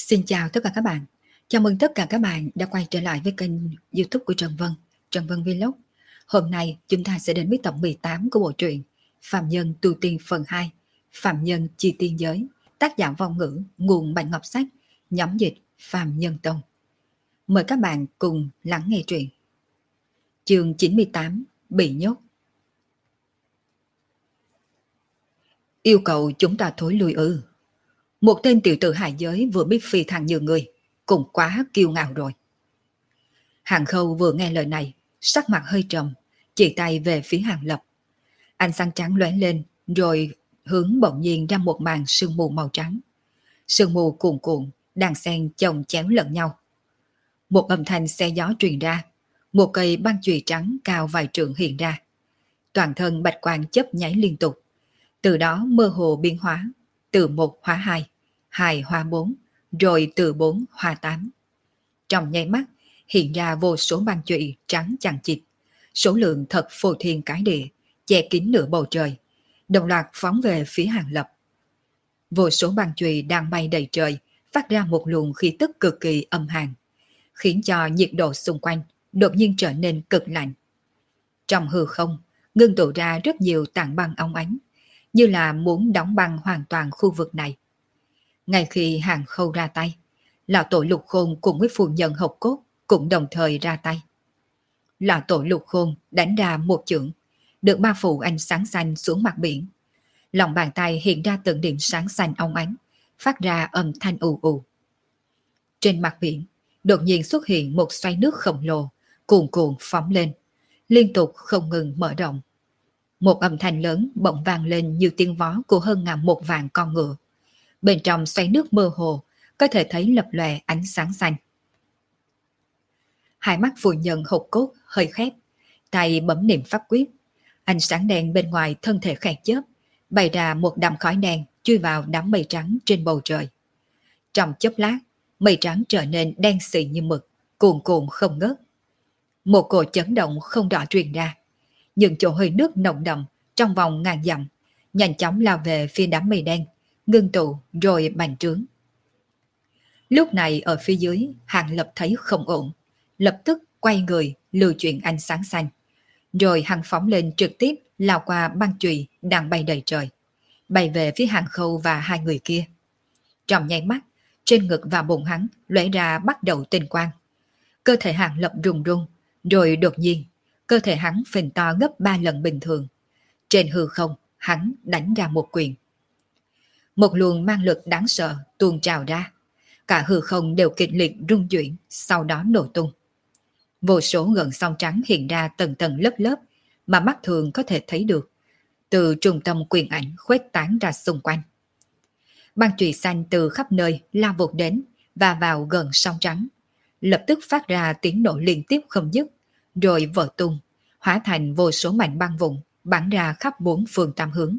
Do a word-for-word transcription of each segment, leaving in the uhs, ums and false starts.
Xin chào tất cả các bạn. Chào mừng tất cả các bạn đã quay trở lại với kênh YouTube của Trần Vân, Trần Vân Vlog. Hôm nay chúng ta sẽ đến với tập mười tám của bộ truyện Phạm Nhân Tu Tiên phần hai, Phạm Nhân Chi Tiên Giới, tác giả Vong Ngữ, nguồn Bạch Ngọc Sách, nhóm dịch Phạm Nhân Tông. Mời các bạn cùng lắng nghe truyện. Chương chín mươi tám, Bị nhốt. Yêu cầu chúng ta thối lui ư? Một tên tiểu tử hài giới vừa biết phi thăng như người, cũng quá kiêu ngạo rồi. Hàng Khâu vừa nghe lời này, sắc mặt hơi trầm, chỉ tay về phía Hàng Lập. Ánh sáng trắng lóe lên, rồi hướng bỗng nhiên ra một màn sương mù màu trắng. Sương mù cuồn cuộn, đàn sen chồng chéo lẫn nhau. Một âm thanh xe gió truyền ra, một cây băng chùy trắng cao vài trượng hiện ra. Toàn thân bạch quang chớp nháy liên tục, từ đó mơ hồ biến hóa, từ một hóa hai, hai hóa bốn, rồi từ bốn hóa tám. Trong nháy mắt, hiện ra vô số băng chùy trắng chằng chịt, số lượng thật phô thiên cái địa, che kín nửa bầu trời, đồng loạt phóng về phía Hàng Lập. Vô số băng chùy đang bay đầy trời, phát ra một luồng khí tức cực kỳ âm hàn, khiến cho nhiệt độ xung quanh đột nhiên trở nên cực lạnh. Trong hư không, ngưng tụ ra rất nhiều tảng băng óng ánh, như là muốn đóng băng hoàn toàn khu vực này. Ngay khi Hàng Khâu ra tay, lão tổ Lục Khôn cùng với phu nhân Hộc Cốt cũng đồng thời ra tay. Lão tổ Lục Khôn đánh ra một chưởng, được bao phủ ánh sáng xanh xuống mặt biển. Lòng bàn tay hiện ra từng điểm sáng xanh óng ánh, phát ra âm thanh ù ù. Trên mặt biển, đột nhiên xuất hiện một xoáy nước khổng lồ, cuồn cuộn phóng lên, liên tục không ngừng mở rộng. Một âm thanh lớn bỗng vang lên như tiếng vó của hơn ngàn một vạn con ngựa. Bên trong xoáy nước mơ hồ, có thể thấy lập lòe ánh sáng xanh. Hai mắt phu nhân Hộc Cốt hơi khép, tay bấm niệm pháp quyết. Ánh sáng đen bên ngoài thân thể khẽ chớp, bày ra một đám khói đen chui vào đám mây trắng trên bầu trời. Trong chốc lát, mây trắng trở nên đen xì như mực, cuồn cuộn không ngớt. Một cỗ chấn động không rõ truyền ra, những chỗ hơi nước nồng đậm trong vòng ngàn dặm nhanh chóng lao về phía đám mây đen, ngưng tụ rồi bành trướng. Lúc này ở phía dưới, Hàng Lập thấy không ổn, lập tức quay người lưu chuyển ánh sáng xanh, rồi hắn phóng lên trực tiếp lao qua băng chùy đang bay đầy trời, bay về phía Hàng Khâu và hai người kia. Trong nháy mắt, trên ngực và bụng hắn lóe ra bắt đầu tinh quang. Cơ thể Hàng Lập rung rung, rồi đột nhiên cơ thể hắn phình to gấp ba lần bình thường. Trên hư không, hắn đánh ra một quyền. Một luồng mang lực đáng sợ tuôn trào ra, cả hư không đều kịch liệt rung chuyển, sau đó nổ tung. Vô số gợn sóng trắng hiện ra tầng tầng lớp lớp mà mắt thường có thể thấy được, từ trung tâm quyền ảnh khuếch tán ra xung quanh. Băng chùy xanh từ khắp nơi lao vụt đến và vào gần sóng trắng, lập tức phát ra tiếng nổ liên tiếp không dứt, rồi vỡ tung, hóa thành vô số mảnh băng vụn bắn ra khắp bốn phương tám hướng.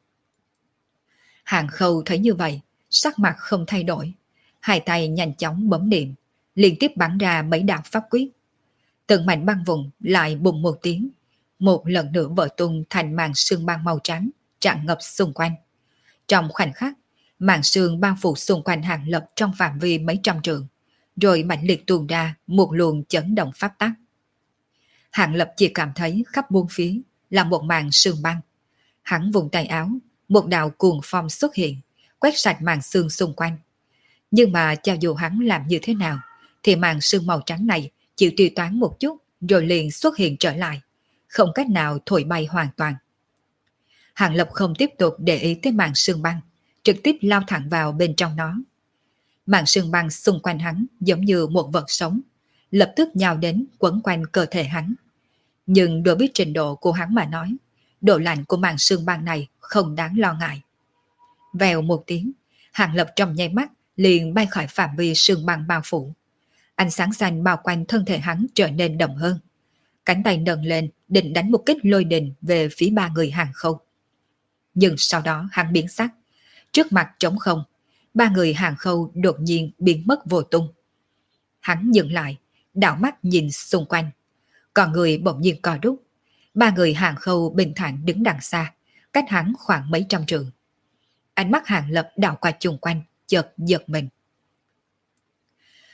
Hàng Khâu thấy như vậy, sắc mặt không thay đổi, hai tay nhanh chóng bấm niệm, liên tiếp bắn ra mấy đạo pháp quyết. Từng mảnh băng vụn lại bùng một tiếng, một lần nữa vỡ tung thành màn sương băng màu trắng tràn ngập xung quanh. Trong khoảnh khắc, màn sương bao phủ xung quanh Hàng Lập trong phạm vi mấy trăm trượng, rồi mãnh liệt tuôn ra một luồng chấn động pháp tắc. Hàng Lập chỉ cảm thấy khắp bốn phía là một màn sương băng. Hắn vùng tay áo, một đạo cuồng phong xuất hiện, quét sạch màn sương xung quanh. Nhưng mà cho dù hắn làm như thế nào, thì màn sương màu trắng này chịu tiêu toán một chút rồi liền xuất hiện trở lại, không cách nào thổi bay hoàn toàn. Hàng Lập không tiếp tục để ý tới màn sương băng, trực tiếp lao thẳng vào bên trong nó. Màn sương băng xung quanh hắn giống như một vật sống, lập tức nhào đến quấn quanh cơ thể hắn. Nhưng đối với trình độ của hắn mà nói, độ lạnh của màn sương băng này không đáng lo ngại. Vèo một tiếng, Hàng Lập trong nháy mắt liền bay khỏi phạm vi sương băng bao phủ. Ánh sáng xanh bao quanh thân thể hắn trở nên đậm hơn. Cánh tay nâng lên định đánh một kích lôi đình về phía ba người Hàng Khâu. Nhưng sau đó hắn biến sắc, trước mặt trống không, ba người Hàng Khâu đột nhiên biến mất vô tung. Hắn dừng lại, đảo mắt nhìn xung quanh, còn người bỗng nhiên co rút. Ba người Hàng Khâu bình thản đứng đằng xa, cách hắn khoảng mấy trăm trượng. Ánh mắt Hàng Lập đảo qua chung quanh, chợt giật mình.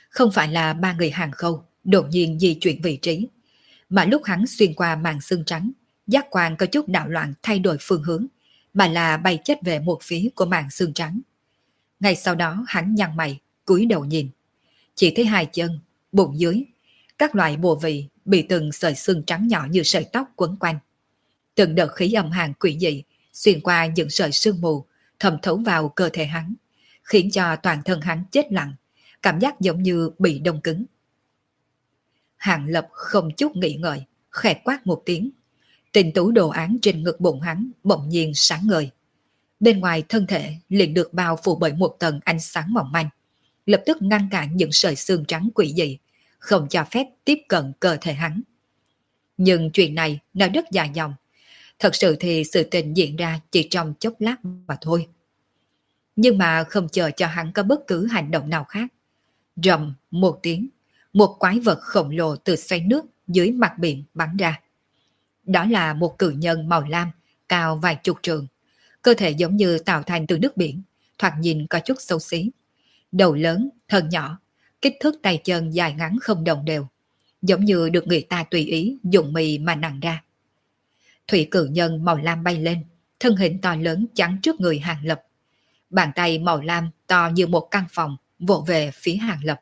Không phải là ba người Hàng Khâu đột nhiên di chuyển vị trí, mà lúc hắn xuyên qua màn xương trắng, giác quan có chút đảo loạn thay đổi phương hướng, mà là bay chết về một phía của màn xương trắng. Ngay sau đó hắn nhăn mày, cúi đầu nhìn. Chỉ thấy hai chân, bụng dưới, các loại bộ vị bị từng sợi xương trắng nhỏ như sợi tóc quấn quanh. Từng đợt khí âm hàn quỷ dị xuyên qua những sợi sương mù thẩm thấu vào cơ thể hắn, khiến cho toàn thân hắn chết lặng, cảm giác giống như bị đông cứng. Hàng Lập không chút nghĩ ngợi, khẽ quát một tiếng. Tinh tú đồ án trên ngực bụng hắn bỗng nhiên sáng ngời. Bên ngoài thân thể liền được bao phủ bởi một tầng ánh sáng mỏng manh, lập tức ngăn cản những sợi xương trắng quỷ dị, không cho phép tiếp cận cơ thể hắn. Nhưng chuyện này nói rất dài dòng. Thật sự thì sự tình diễn ra chỉ trong chốc lát mà thôi. Nhưng mà không chờ cho hắn có bất cứ hành động nào khác. Rầm một tiếng, một quái vật khổng lồ từ xoáy nước dưới mặt biển bắn ra. Đó là một cự nhân màu lam, cao vài chục trượng. Cơ thể giống như tạo thành từ nước biển, thoạt nhìn có chút xấu xí. Đầu lớn, thân nhỏ, kích thước tay chân dài ngắn không đồng đều, giống như được người ta tùy ý dùng mì mà nặng ra. Thủy cự nhân màu lam bay lên, thân hình to lớn chắn trước người Hàng Lập. Bàn tay màu lam to như một căn phòng vỗ về phía Hàng Lập.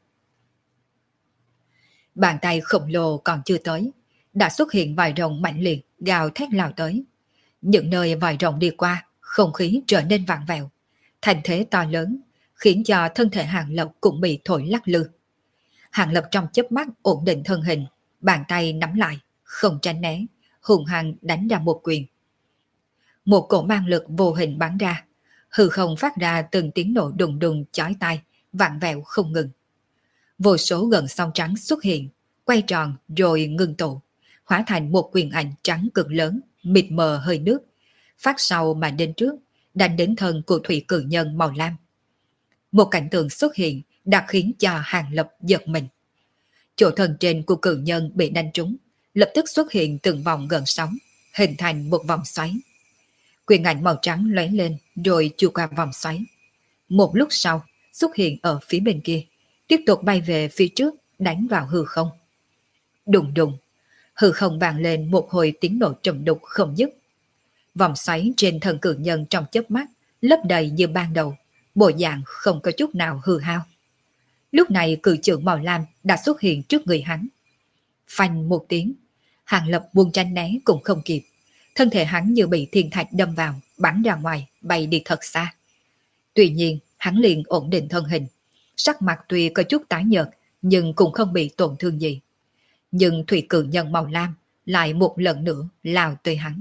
Bàn tay khổng lồ còn chưa tới, đã xuất hiện vài rồng mạnh liệt gào thét lao tới. Những nơi vài rồng đi qua, không khí trở nên vặn vẹo, thành thế to lớn, khiến cho thân thể Hàng Lập cũng bị thổi lắc lư. Hàng Lập trong chớp mắt ổn định thân hình, bàn tay nắm lại, không tránh né, hùng hăng đánh ra một quyền. Một cổ mang lực vô hình bắn ra, hư không phát ra từng tiếng nổ đùng đùng chói tai, vặn vẹo không ngừng. Vô số gợn sóng trắng xuất hiện, quay tròn rồi ngừng tụ, hóa thành một quyền ảnh trắng cực lớn, mịt mờ hơi nước, phát sau mà đến trước, đánh đến thân của thủy cử nhân màu lam. Một cảnh tượng xuất hiện đã khiến cho Hàng Lập giật mình. Chỗ thân trên của cử nhân bị đánh trúng, lập tức xuất hiện từng vòng gợn sóng, hình thành một vòng xoáy. Quyền ảnh màu trắng lóe lên rồi chui qua vòng xoáy. Một lúc sau, xuất hiện ở phía bên kia, tiếp tục bay về phía trước, đánh vào hư không. Đùng đùng, hư không vang lên một hồi tiếng nổ trầm đục không dứt. Vòng xoáy trên thân cử nhân trong chớp mắt lấp đầy như ban đầu, bộ dạng không có chút nào hư hao. Lúc này cự trưởng màu lam đã xuất hiện trước người hắn. Phanh một tiếng, Hàng Lập buông tranh né cũng không kịp, thân thể hắn như bị thiên thạch đâm vào, bắn ra ngoài, bay đi thật xa. Tuy nhiên, hắn liền ổn định thân hình, sắc mặt tuy có chút tái nhợt, nhưng cũng không bị tổn thương gì. Nhưng thủy cự nhân màu lam lại một lần nữa lao tới hắn.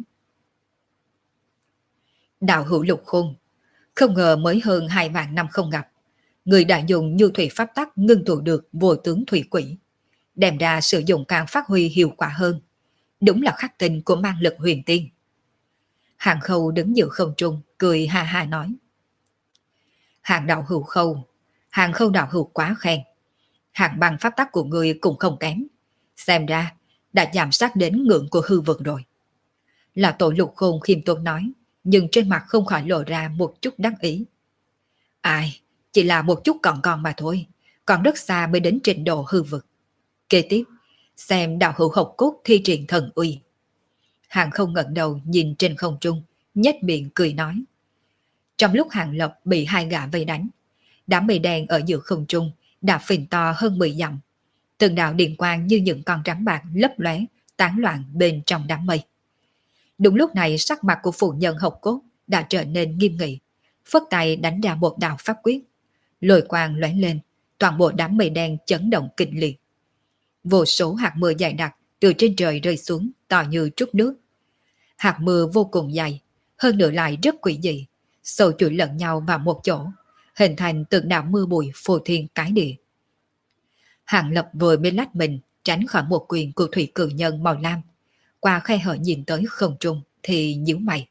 Đạo hữu Lục Khôn, không ngờ mới hơn hai vạn năm không gặp, người đã dùng như thủy pháp tắc ngưng tụ được vô tướng thủy quỷ, đem ra sử dụng càng phát huy hiệu quả hơn. Đúng là khắc tinh của mang lực huyền tiên. Hàng Khâu đứng giữa không trung, cười ha ha nói. Hàng đạo hữu Khâu, Hàng Khâu đạo hữu quá khen. Hàng bằng pháp tắc của người cũng không kém. Xem ra, đã giảm sát đến ngưỡng của hư vực rồi. Là tổ Lục Khôn khiêm tốn nói, nhưng trên mặt không khỏi lộ ra một chút đắc ý. Ai, chỉ là một chút còn còn mà thôi, còn rất xa mới đến trình độ hư vực. Kế tiếp, xem đạo hữu học cốt thi triển thần uy. Hàng Không ngẩng đầu nhìn trên không trung, nhếch miệng cười nói. Trong lúc Hàng Lập bị hai gã vây đánh, đám mây đen ở giữa không trung đã phình to hơn mười dặm. Từng đạo điện quang như những con rắn bạc lấp lóe, tán loạn bên trong đám mây. Đúng lúc này sắc mặt của phụ nhân học cốt đã trở nên nghiêm nghị, phất tay đánh ra một đạo pháp quyết. Lôi quang lóe lên, toàn bộ đám mây đen chấn động kịch liệt. Vô số hạt mưa dày đặc từ trên trời rơi xuống to như trút nước. Hạt mưa vô cùng dày, hơn nữa lại rất quỷ dị, sâu chuỗi lẫn nhau vào một chỗ, hình thành từng đạo mưa bụi phô thiên cái địa. Hàng Lập vừa mới lách mình tránh khỏi một quyền của thủy cử nhân màu lam, qua khe hở nhìn tới không trung thì nhíu mày.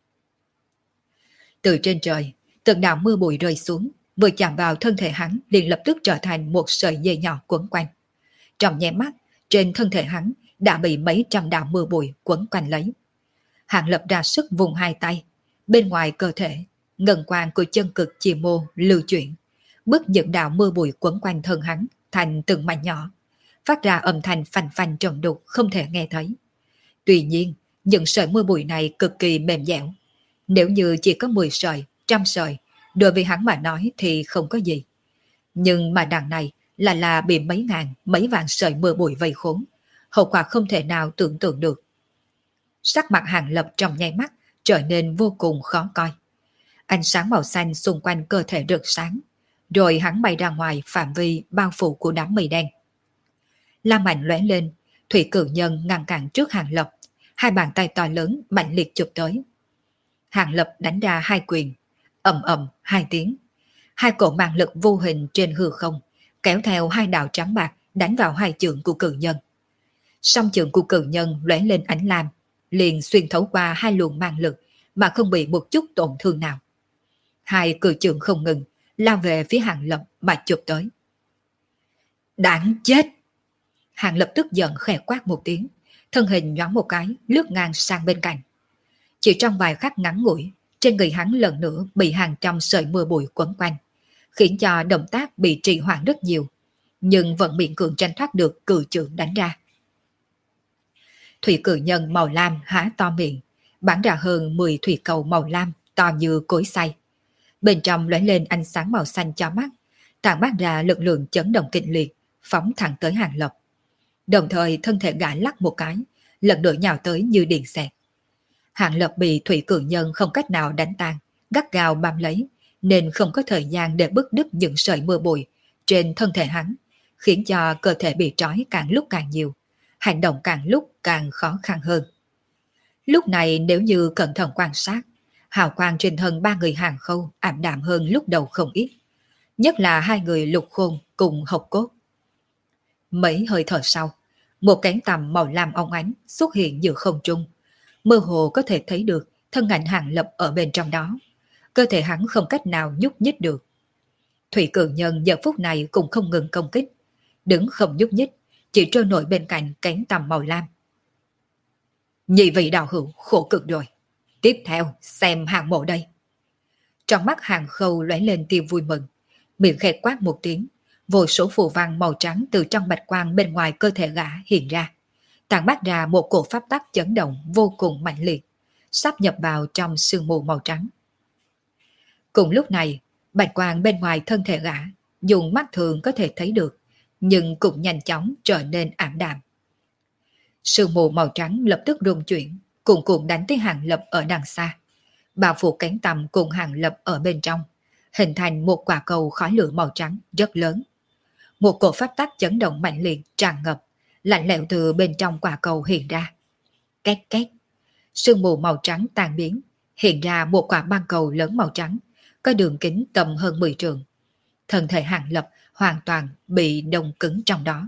Từ trên trời, từng đạo mưa bụi rơi xuống, vừa chạm vào thân thể hắn liền lập tức trở thành một sợi dây nhỏ quấn quanh. Trong nháy mắt, trên thân thể hắn đã bị mấy trăm đạo mưa bụi quấn quanh lấy. Hàng Lập ra sức vùng hai tay, bên ngoài cơ thể, ngân quang của chân cực chi mô lưu chuyển, bước những đạo mưa bụi quấn quanh thân hắn, thành từng mảnh nhỏ, phát ra âm thanh phành phành trầm đục không thể nghe thấy. Tuy nhiên, những sợi mưa bụi này cực kỳ mềm dẻo. Nếu như chỉ có mười sợi, trăm sợi, đối với hắn mà nói thì không có gì. Nhưng mà đằng này là là bị mấy ngàn, mấy vạn sợi mưa bụi vây khốn. Hậu quả không thể nào tưởng tượng được. Sắc mặt Hàng Lập trong nháy mắt trở nên vô cùng khó coi. Ánh sáng màu xanh xung quanh cơ thể rực sáng, rồi hắn bay ra ngoài phạm vi bao phủ của đám mây đen. Lam mạnh lóe lên, thủy cử nhân ngăn cản trước Hàng Lập, hai bàn tay to lớn mạnh liệt chụp tới. Hàng Lập đánh ra hai quyền, ầm ầm hai tiếng, hai cổ mạng lực vô hình trên hư không kéo theo hai đạo trắng bạc đánh vào hai chưởng của cử nhân. Song chưởng của cử nhân lóe lên ánh lam, liền xuyên thấu qua hai luồng mang lực mà không bị một chút tổn thương nào. Hai cử chưởng không ngừng lao về phía Hàng Lập mà chụp tới. Đáng chết! Hàng Lập tức giận khẽ quát một tiếng, thân hình nhoáng một cái lướt ngang sang bên cạnh. Chỉ trong vài khắc ngắn ngủi, trên người hắn lần nữa bị hàng trăm sợi mưa bụi quấn quanh, khiến cho động tác bị trì hoãn rất nhiều, nhưng vẫn miễn cưỡng tranh thoát được cử chưởng đánh ra. Thủy cử nhân màu lam há to miệng, bắn ra hơn mười thủy cầu màu lam to như cối xay. Bên trong lóe lên ánh sáng màu xanh cho mắt, tản mát ra lực lượng chấn động kịch liệt, phóng thẳng tới Hàng Lập. Đồng thời thân thể gã lắc một cái, lần nữa nhào tới như điện xẹt. Hàng Lập bị thủy cử nhân không cách nào đánh tan, gắt gao bám lấy, nên không có thời gian để bứt đứt những sợi mưa bụi trên thân thể hắn, khiến cho cơ thể bị trói càng lúc càng nhiều, hành động càng lúc càng khó khăn hơn. Lúc này nếu như cẩn thận quan sát, hào quang trên thân ba người Hàng Khâu ảm đạm hơn lúc đầu không ít, nhất là hai người Lục Khôn cùng Hộc Cốt. Mấy hơi thở sau, một cánh tằm màu lam óng ánh xuất hiện giữa không trung, mơ hồ có thể thấy được thân ảnh Hàng Lập ở bên trong đó. Cơ thể hắn không cách nào nhúc nhích được. Thủy cử nhân giờ phút này cũng không ngừng công kích, đứng không nhúc nhích, chỉ trôi nổi bên cạnh cánh tằm màu lam. Nhị vị đạo hữu khổ cực rồi. Tiếp theo xem Hàng Mộ đây. Trong mắt Hàng Khâu lóe lên tia vui mừng, miệng khẽ quát một tiếng, vô số phù văn màu trắng từ trong bạch quang bên ngoài cơ thể gã hiện ra, tản mát ra một cổ pháp tắc chấn động vô cùng mạnh liệt, sắp nhập vào trong sương mù màu trắng. Cùng lúc này, bạch quang bên ngoài thân thể gã, dùng mắt thường có thể thấy được, nhưng cũng nhanh chóng trở nên ảm đạm. Sương mù màu trắng lập tức rung chuyển, cuồn cuộn đánh tới Hàng Lập ở đằng xa, bao phủ cánh tầm cùng Hàng Lập ở bên trong, hình thành một quả cầu khói lửa màu trắng rất lớn. Một cổ pháp tắc chấn động mạnh liệt tràn ngập, lạnh lẽo từ bên trong quả cầu hiện ra. Két két, sương mù màu trắng tan biến, hiện ra một quả băng cầu lớn màu trắng, có đường kính tầm hơn mười trượng. Thân thể Hàng Lập hoàn toàn bị đông cứng trong đó.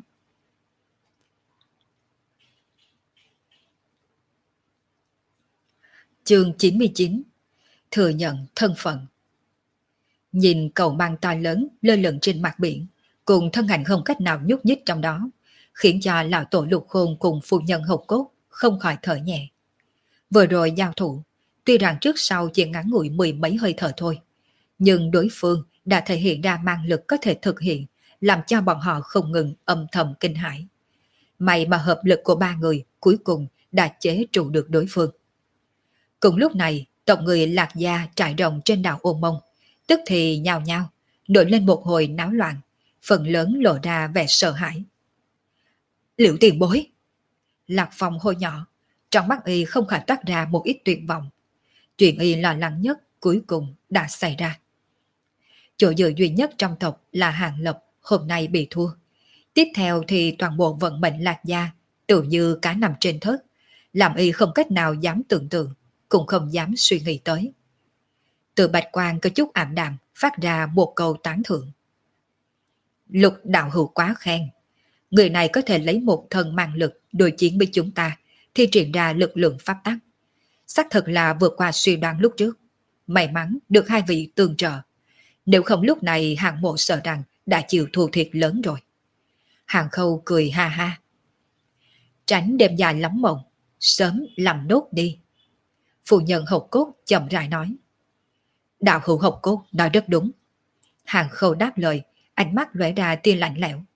Chương chín mươi chín. Thừa nhận thân phận. Nhìn cầu băng to lớn lơ lửng trên mặt biển, cùng thân ảnh không cách nào nhúc nhích trong đó, khiến cho lão tổ Lục Khôn cùng phu nhân Hộc Cốt không khỏi thở nhẹ. Vừa rồi giao thủ, tuy rằng trước sau chỉ ngắn ngủi mười mấy hơi thở thôi, nhưng đối phương đã thể hiện ra mang lực có thể thực hiện, làm cho bọn họ không ngừng âm thầm kinh hãi. May mà hợp lực của ba người cuối cùng đã chế trụ được đối phương. Cùng lúc này, tộc người Lạc Gia trải rộng trên đảo Ô Mông, tức thì nhào nhao, nổi lên một hồi náo loạn, phần lớn lộ ra vẻ sợ hãi. Liễu tiền bối! Lạc Phong hô nhỏ, trong mắt y không khỏi toát ra một ít tuyệt vọng. Chuyện y lo lắng nhất cuối cùng đã xảy ra. Chỗ dựa duy nhất trong tộc là Hàng Lập hôm nay bị thua. Tiếp theo thì toàn bộ vận mệnh Lạc Gia tự như cá nằm trên thớt, làm y không cách nào dám tưởng tượng, cũng không dám suy nghĩ tới. Từ bạch quang có chút ảm đạm phát ra một câu tán thưởng. Lục đạo hữu quá khen. Người này có thể lấy một thân mang lực đối chiến với chúng ta, thi triển ra lực lượng pháp tắc. Xác thực là vượt qua suy đoán lúc trước. May mắn được hai vị tương trợ. Nếu không lúc này Hàng Mộ sợ rằng đã chịu thua thiệt lớn rồi. Hàng Khâu cười ha ha. Tránh đêm dài lắm mộng, sớm làm nốt đi. Phu nhân Hộc Cốt chậm rãi nói. Đạo hữu Hộc Cốt nói rất đúng. Hàng Khâu đáp lời, ánh mắt lóe ra tia lạnh lẽo.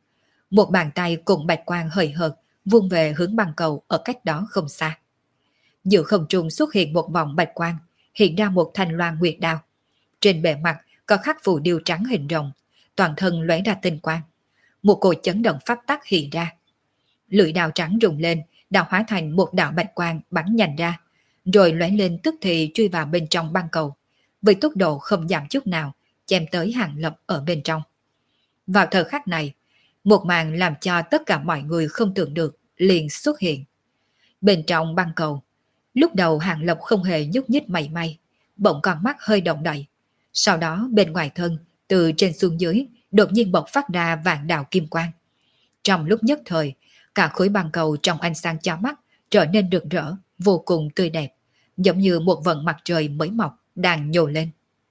Một bàn tay cùng bạch quang hời hợt vung về hướng băng cầu ở cách đó không xa. Giữa không trung xuất hiện một vòng bạch quang, hiện ra một thanh loan nguyệt đao. Trên bề mặt có khắc phù điêu trắng hình rồng, toàn thân lóe ra tinh quang. Một cỗ chấn động pháp tắc hiện ra. Lưỡi đao trắng rung lên, đao hóa thành một đạo bạch quang bắn nhanh ra, rồi lóe lên tức thì chui vào bên trong băng cầu, với tốc độ không giảm chút nào, chém tới Hàng Lập ở bên trong. Vào thời khắc này, một màn làm cho tất cả mọi người không tưởng được liền xuất hiện. Bên trong băng cầu, lúc đầu Hàng Lập không hề nhúc nhích mảy may, bỗng con mắt hơi động đậy. Sau đó bên ngoài thân, từ trên xuống dưới, đột nhiên bộc phát ra vạn đạo kim quang. Trong lúc nhất thời, cả khối băng cầu trong ánh sáng chói mắt trở nên rực rỡ, vô cùng tươi đẹp, giống như một vầng mặt trời mới mọc đang nhô lên.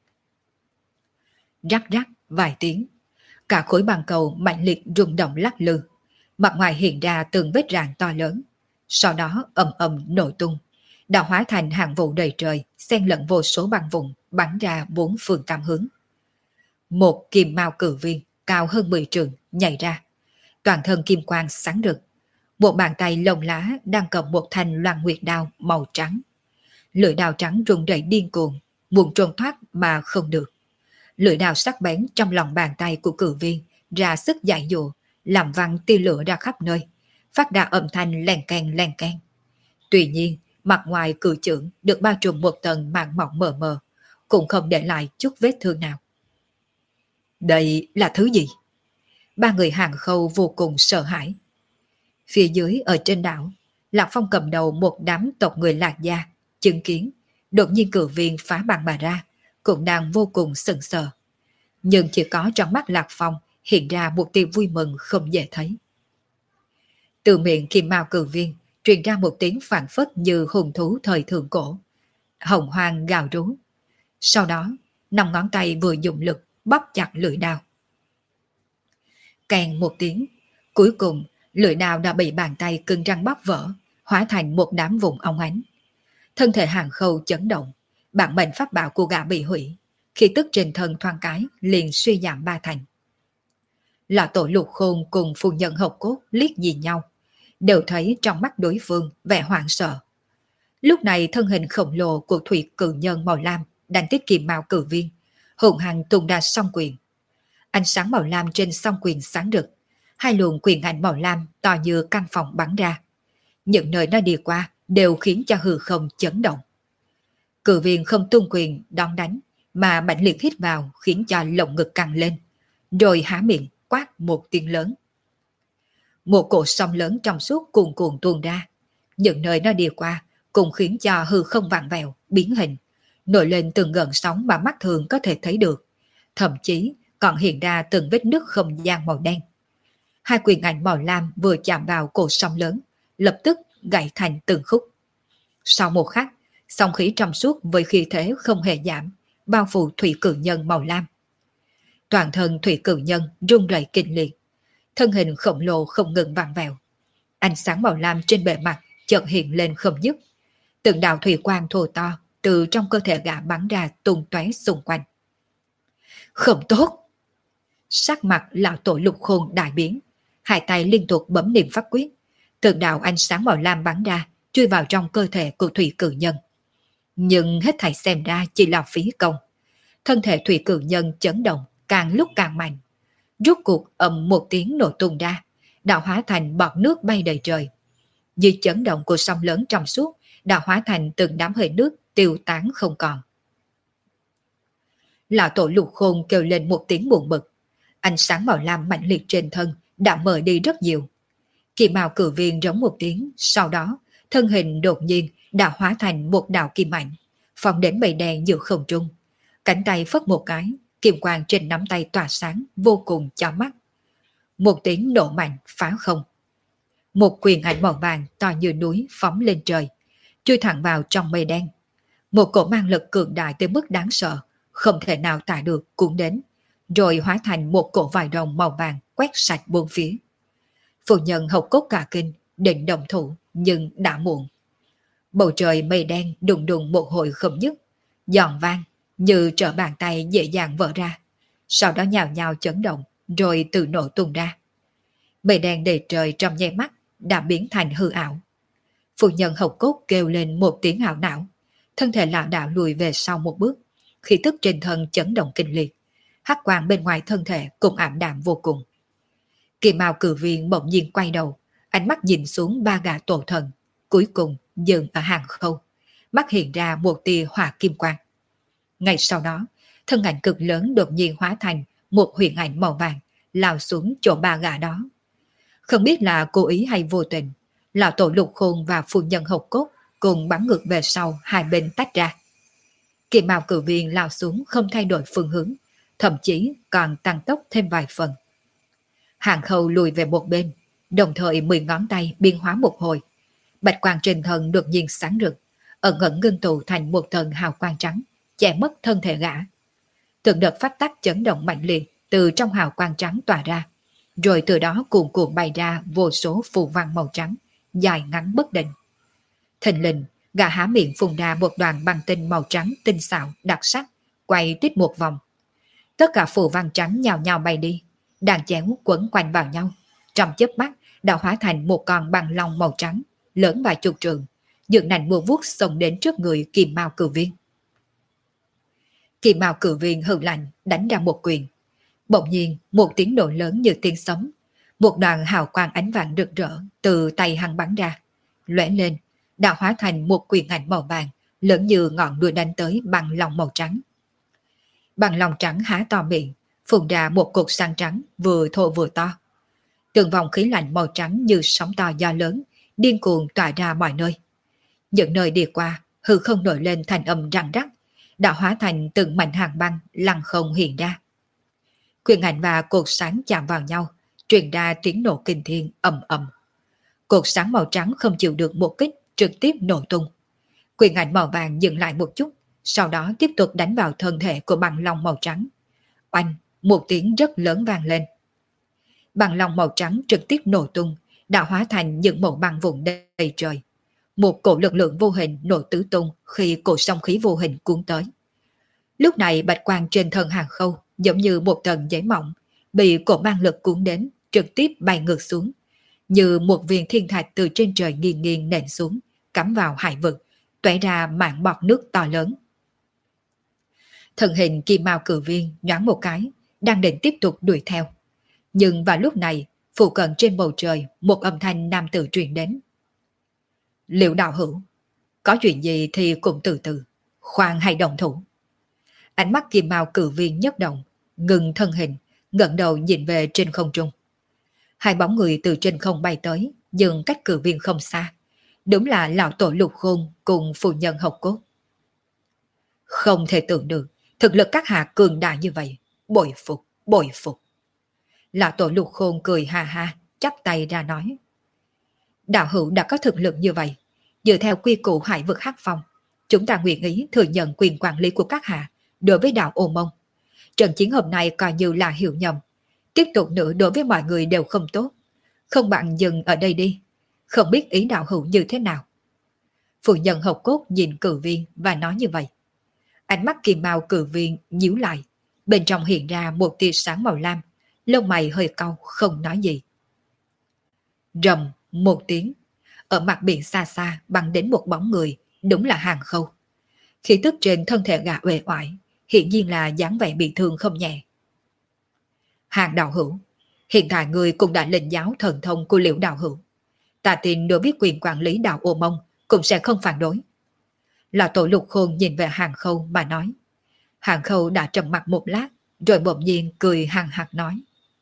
Rắc rắc vài tiếng, cả khối băng cầu mạnh liệt rung động lắc lư, mặt ngoài hiện ra từng vết rạn to lớn, sau đó ầm ầm nổ tung, đã hóa thành hàng vụ đầy trời, xen lẫn vô số băng vụn bắn ra bốn phương tám hướng. Một kim mao cử viên cao hơn mười trượng nhảy ra, toàn thân kim quang sáng rực. Một bàn tay lông lá đang cầm một thanh loan nguyệt đao màu trắng. Lưỡi đao trắng rung rẩy điên cuồng, muốn trốn thoát mà không được. Lưỡi đao sắc bén trong lòng bàn tay của cử viên ra sức giải dụ, làm văng tia lửa ra khắp nơi, phát ra âm thanh len keng len keng. Tuy nhiên, mặt ngoài cử trưởng được bao trùm một tầng màng mỏng mờ mờ, cũng không để lại chút vết thương nào. Đây là thứ gì? Ba người Hàng Khâu vô cùng sợ hãi. Phía dưới ở trên đảo, Lạc Phong cầm đầu một đám tộc người Lạc gia, chứng kiến, đột nhiên cử viên phá băng mà ra, cũng đang vô cùng sững sờ. Nhưng chỉ có trong mắt Lạc Phong hiện ra một tia vui mừng không dễ thấy. Từ miệng kim mao cử viên truyền ra một tiếng phảng phất như hùng thú thời thượng cổ. Hồng hoang gào rú. Sau đó, năm ngón tay vừa dùng lực bóp chặt lưỡi đao. Kèn một tiếng, cuối cùng lưỡi đao đã bị bàn tay cứng rắn bóp vỡ, hóa thành một đám vụn óng ánh. Thân thể Hàng Khâu chấn động, bản mệnh pháp bảo của gã bị hủy, khi tức trên thân thoáng cái liền suy giảm ba thành. Lão tổ Lục Khôn cùng phu nhân Hộc Cốt liếc nhìn nhau, đều thấy trong mắt đối phương vẻ hoảng sợ. Lúc này thân hình khổng lồ của thủy cử nhân màu lam đang tiết kiệm mao cử viên, hùng hăng tung ra song quyền. Ánh sáng màu lam trên song quyền sáng rực, hai luồng quyền ảnh màu lam to như căn phòng bắn ra. Những nơi nó đi qua đều khiến cho hư không chấn động. Cử viên không tung quyền đón đánh, mà mạnh liệt hít vào khiến cho lồng ngực căng lên, rồi há miệng quát một tiếng lớn. Một cỗ sóng lớn trong suốt cuồn cuộn tuôn ra, những nơi nó đi qua cũng khiến cho hư không vặn vẹo, biến hình, nổi lên từng gợn sóng mà mắt thường có thể thấy được, thậm chí còn hiện ra từng vết nứt không gian màu đen. Hai quyền ảnh màu lam vừa chạm vào cột sóng lớn, lập tức gãy thành từng khúc. Sau một khắc, sóng khí trong suốt với khí thế không hề giảm, bao phủ thủy cử nhân màu lam. Toàn thân thủy cử nhân rung rẩy kịch liệt, thân hình khổng lồ không ngừng vặn vẹo. Ánh sáng màu lam trên bề mặt chợt hiện lên không dứt. Từng đạo thủy quang thô to từ trong cơ thể gã bắn ra tung tóe xung quanh. Không tốt! Sắc mặt lão tổ Lục Khôn đại biến, hai tay liên tục bấm niệm pháp quyết, từng đạo ánh sáng màu lam bắn ra, chui vào trong cơ thể của thủy cử nhân. Nhưng hết thảy xem ra chỉ là phí công. Thân thể thủy cử nhân chấn động càng lúc càng mạnh. Rốt cuộc ầm một tiếng nổ tung ra, đã hóa thành bọt nước bay đầy trời. Dưới chấn động của sóng lớn trong suốt, đã hóa thành từng đám hơi nước tiêu tán không còn. Lão tổ Lục Khôn kêu lên một tiếng buồn bực. Ánh sáng màu lam mạnh liệt trên thân đã mờ đi rất nhiều. Kim mao cử viên giống một tiếng, sau đó thân hình đột nhiên đã hóa thành một đạo kim ảnh, phóng đến mây đen giữa không trung. Cánh tay phất một cái, kim quang trên nắm tay tỏa sáng vô cùng chói mắt. Một tiếng nổ mạnh phá không. Một quyền ảnh màu vàng to như núi phóng lên trời, chui thẳng vào trong mây đen. Một cỗ mang lực cường đại tới mức đáng sợ, không thể nào tả được cuốn đến, rồi hóa thành một cỗ vải rồng màu vàng quét sạch bốn phía. Phu nhân Hộc Cốt cả kinh, định động thủ, nhưng đã muộn. Bầu trời mây đen đùng đùng một hồi không dứt, giòn vang như trở bàn tay dễ dàng vỡ ra, sau đó nhào nhào chấn động, rồi tự nổ tung ra. Mây đen đầy trời trong nháy mắt đã biến thành hư ảo. Phu nhân Hồng Cốt kêu lên một tiếng ảo não, thân thể lảo đảo lùi về sau một bước, khí tức trên thân chấn động kinh liệt, hắc quang bên ngoài thân thể cũng ảm đạm vô cùng. Kỳ Mao cử viên bỗng nhiên quay đầu, ánh mắt nhìn xuống ba gã tổ thần, cuối cùng dừng ở Hàng Khâu, mắt hiện ra một tia hỏa kim quang. Ngay sau đó, thân ảnh cực lớn đột nhiên hóa thành một huyền ảnh màu vàng, lao xuống chỗ ba gã đó. Không biết là cố ý hay vô tình, lão tổ Lục Khôn và phu nhân Hồng Cốt cùng bắn ngược về sau, hai bên tách ra. Kỳ Mao cử viên lao xuống không thay đổi phương hướng, thậm chí còn tăng tốc thêm vài phần. Hàng Khâu lùi về một bên, đồng thời mười ngón tay biến hóa một hồi. Bạch quang trên thân đột nhiên sáng rực, ẩn ẩn ngưng tụ thành một tầng hào quang trắng, che mất thân thể gã. Từng đợt phát tắc chấn động mạnh liệt từ trong hào quang trắng tỏa ra, rồi từ đó cuồn cuộn bay ra vô số phù văn màu trắng, dài ngắn bất định. Thình lình, gã há miệng phun ra một đoàn băng tinh màu trắng tinh xảo, đặc sắc, quay tít một vòng. Tất cả phù văn trắng nhào nhào bay đi, đàn chéo quấn quanh vào nhau, trong chớp mắt đã hóa thành một con băng long màu trắng, lớn vài chục trượng, dựng nành mùa vuốt xông đến trước người Kim Mao cử viên. Kim Mao cử viên hừ lạnh đánh ra một quyền. Bỗng nhiên một tiếng nổ lớn như tiếng sấm, một đoàn hào quang ánh vàng rực rỡ từ tay hắn bắn ra, lóe lên đã hóa thành một quyền ảnh màu vàng lớn như ngọn đuôi đánh tới băng long màu trắng. Băng long trắng há to miệng, phun ra một cột sáng trắng vừa thô vừa to. Từng vòng khí lạnh màu trắng như sóng to gió lớn điên cuồng tỏa ra mọi nơi. Những nơi đi qua hư không nổi lên thành âm răng rắc, đã hóa thành từng mảnh hàng băng lăng không hiện ra. Quyền ảnh và cột sáng chạm vào nhau, truyền ra tiếng nổ kinh thiên ầm ầm. Cột sáng màu trắng không chịu được một kích, trực tiếp nổ tung. Quyền ảnh màu vàng dừng lại một chút, sau đó tiếp tục đánh vào thân thể của băng long màu trắng. Oanh, một tiếng rất lớn vang lên. Băng long màu trắng trực tiếp nổ tung, đã hóa thành những mẩu băng vụn đầy trời. Một cổ lực lượng vô hình nổ tứ tung khi cổ song khí vô hình cuốn tới. Lúc này bạch quang trên thân Hàng Khâu giống như một tầng giấy mỏng, bị cổ mang lực cuốn đến, trực tiếp bay ngược xuống, như một viên thiên thạch từ trên trời nghiêng nghiêng nện xuống, cắm vào hải vực, tóe ra mảng bọt nước to lớn. Thân hình Kim Mao cử viên nhoáng một cái, đang định tiếp tục đuổi theo. Nhưng vào lúc này, phụ cận trên bầu trời một âm thanh nam tử truyền đến. Liệu đạo hữu, có chuyện gì thì cũng từ từ, khoan hay động thủ. Ánh mắt Kim Mao cử viên nhất động, ngừng thân hình, ngẩng đầu nhìn về trên không trung. Hai bóng người từ trên không bay tới, dừng cách cử viên không xa. Đúng là lão tổ Lục Khôn cùng phu nhân Hồng Cốt. Không thể tưởng được, thực lực các hạ cường đại như vậy, bội phục, bội phục. Lão tổ Lục Khôn cười ha ha, chắp tay ra nói. Đạo hữu đã có thực lực như vậy, dựa theo quy củ hải vực Hắc Phong, chúng ta nguyện ý thừa nhận quyền quản lý của các hạ đối với đạo Ô Mông. Trận chiến hôm nay coi như là hiểu nhầm, tiếp tục nữa đối với mọi người đều không tốt, không bằng dừng ở đây đi, không biết ý đạo hữu như thế nào. Phụ nhân Hồng Cốt nhìn cử viên và nói như vậy. Ánh mắt Kim Mao cử viên nhíu lại, bên trong hiện ra một tia sáng màu lam, lông mày hơi cau không nói gì. Rầm một tiếng, ở mặt biển xa xa bắn đến một bóng người, đúng là Hàng Khâu. Khí tức trên thân thể gã uể oải, hiện nhiên là dáng vẻ bị thương không nhẹ. Hàng đạo hữu, hiện tại người cũng đã lĩnh giáo thần thông của Liễu đạo hữu. Ta tin đối với quyền quản lý đạo Ô Mông cũng sẽ không phản đối. Lão tổ Lục Khôn nhìn về Hàng Khâu mà nói. Hàng Khâu đã trầm mặt một lát, rồi bỗng nhiên cười hằng hặc nói.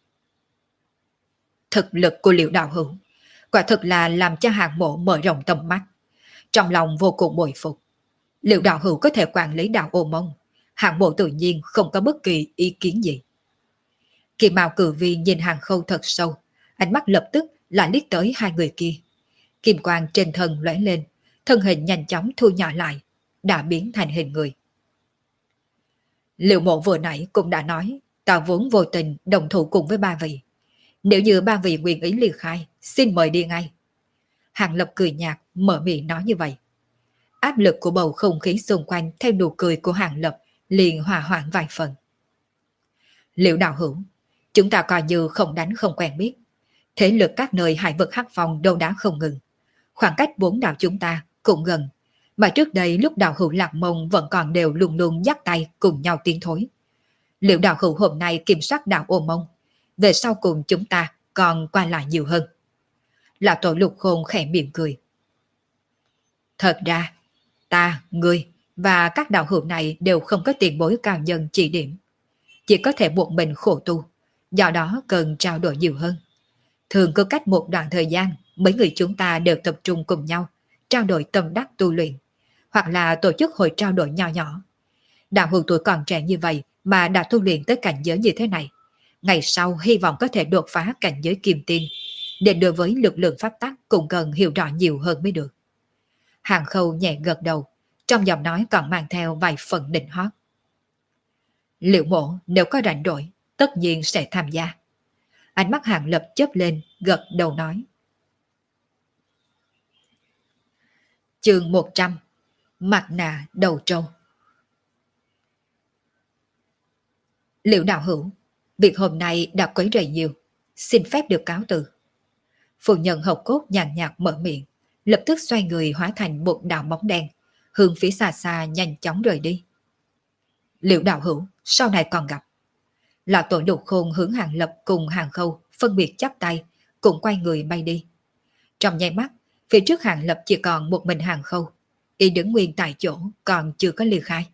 Thực lực của Liễu đạo hữu quả thực là làm cho Hàng mộ mở rộng tầm mắt, trong lòng vô cùng bội phục. Liễu đạo hữu có thể quản lý đạo Ô Mông, Hàng mộ tự nhiên không có bất kỳ ý kiến gì. Kim Mao cử viên nhìn Hàng Khâu thật sâu, ánh mắt lập tức lại liếc tới hai người kia. Kim quang trên thân lóe lên, thân hình nhanh chóng thu nhỏ lại, đã biến thành hình người. Liệu mộ vừa nãy cũng đã nói, ta vốn vô tình đồng thủ cùng với ba vị. Nếu như ba vị nguyện ý ly khai, xin mời đi ngay. Hàng Lập cười nhạt, mở miệng nói như vậy. Áp lực của bầu không khí xung quanh theo nụ cười của Hàng Lập liền hòa hoãn vài phần. Liệu đạo hữu, chúng ta coi như không đánh không quen biết. Thế lực các nơi hải vực Hắc Phong đâu đã không ngừng. Khoảng cách bốn đảo chúng ta cũng gần. Mà trước đây lúc đạo hữu Lạc Mông vẫn còn đều luôn luôn dắt tay cùng nhau tiến thối. Liệu đạo hữu hôm nay kiểm soát đạo Ô Mông, về sau cùng chúng ta còn qua lại nhiều hơn? Lão tổ Lục Khôn khẽ mỉm cười. Thật ra, ta, ngươi và các đạo hữu này đều không có tiền bối cao nhân chỉ điểm. Chỉ có thể một mình khổ tu, do đó cần trao đổi nhiều hơn. Thường cứ cách một đoạn thời gian, mấy người chúng ta đều tập trung cùng nhau, trao đổi tâm đắc tu luyện, hoặc là tổ chức hội trao đổi nhỏ nhỏ. Đạo hữu tuổi còn trẻ như vậy mà đã tu luyện tới cảnh giới như thế này. Ngày sau hy vọng có thể đột phá cảnh giới kim tiên, để đối với lực lượng pháp tắc cũng cần hiểu rõ nhiều hơn mới được. Hàng Khâu nhẹ gật đầu, trong giọng nói còn mang theo vài phần định hót. Liệu mộ nếu có rảnh rỗi, tất nhiên sẽ tham gia. Ánh mắt Hàng Lập chớp lên, gật đầu nói. Chương một trăm. Mặt nạ đầu trâu. Liệu đạo hữu, việc hôm nay đã quấy rầy nhiều, xin phép được cáo từ. Phụ nhân hộc cốt nhàn nhạt mở miệng, lập tức xoay người hóa thành một đạo bóng đen, hướng phía xa xa nhanh chóng rời đi. Liệu đạo hữu, sau này còn gặp. Lão tổ Lục Khôn hướng Hàng Lập cùng Hàng Khâu phân biệt chắp tay, cùng quay người bay đi. Trong nháy mắt, phía trước Hàng Lập chỉ còn một mình Hàng Khâu, y đứng nguyên tại chỗ còn chưa có ly khai.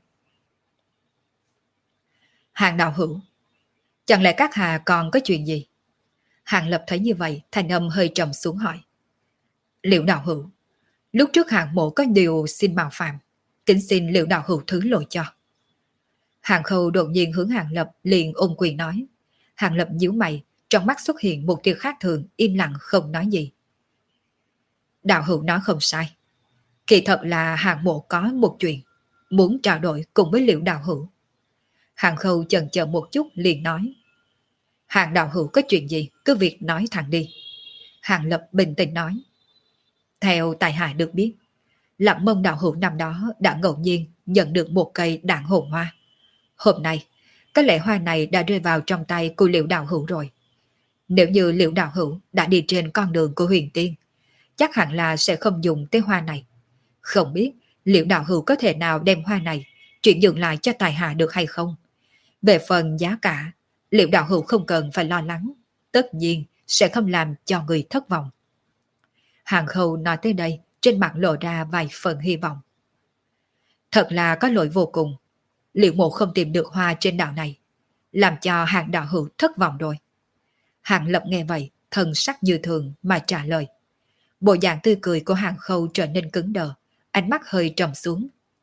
Hàng đạo hữu, chẳng lẽ các hà còn có chuyện gì? Hàng Lập thấy như vậy, thanh âm hơi trầm xuống hỏi. Liệu đạo hữu, lúc trước Hàng mộ có điều xin mạo phạm, kính xin Liệu đạo hữu thứ lỗi cho. Hàng Khâu đột nhiên hướng Hàng Lập liền ôm quyền nói. Hàng Lập nhíu mày, trong mắt xuất hiện một tia khác thường, im lặng không nói gì. Đạo hữu nói không sai. Kỳ thật là Hàng mộ có một chuyện, muốn trao đổi cùng với Liệu đạo hữu. Hàng Khâu chần chờ một chút liền nói. Hàng đạo hữu có chuyện gì, cứ việc nói thẳng đi. Hàng Lập bình tĩnh nói. Theo tài hạ được biết, Lạc Mông đạo hữu năm đó đã ngẫu nhiên nhận được một cây đạn hồn hoa. Hôm nay, có lẽ hoa này đã rơi vào trong tay của Liệu đạo hữu rồi. Nếu như Liệu đạo hữu đã đi trên con đường của huyền tiên, chắc hẳn là sẽ không dùng tới hoa này. Không biết Liệu đạo hữu có thể nào đem hoa này chuyển nhượng lại cho tài hạ được hay không? Về phần giá cả, Liệu đạo hữu không cần phải lo lắng, tất nhiên sẽ không làm cho người thất vọng. Hàng Khâu nói tới đây, trên mặt lộ ra vài phần hy vọng. Thật là có lỗi vô cùng. Liệu mộ không tìm được hoa trên đảo này, làm cho Hàng đạo hữu thất vọng rồi. Hàng Lập nghe vậy, thần sắc như thường mà trả lời. Bộ dạng tươi cười của Hàng Khâu trở nên cứng đờ, ánh mắt hơi trầm xuống.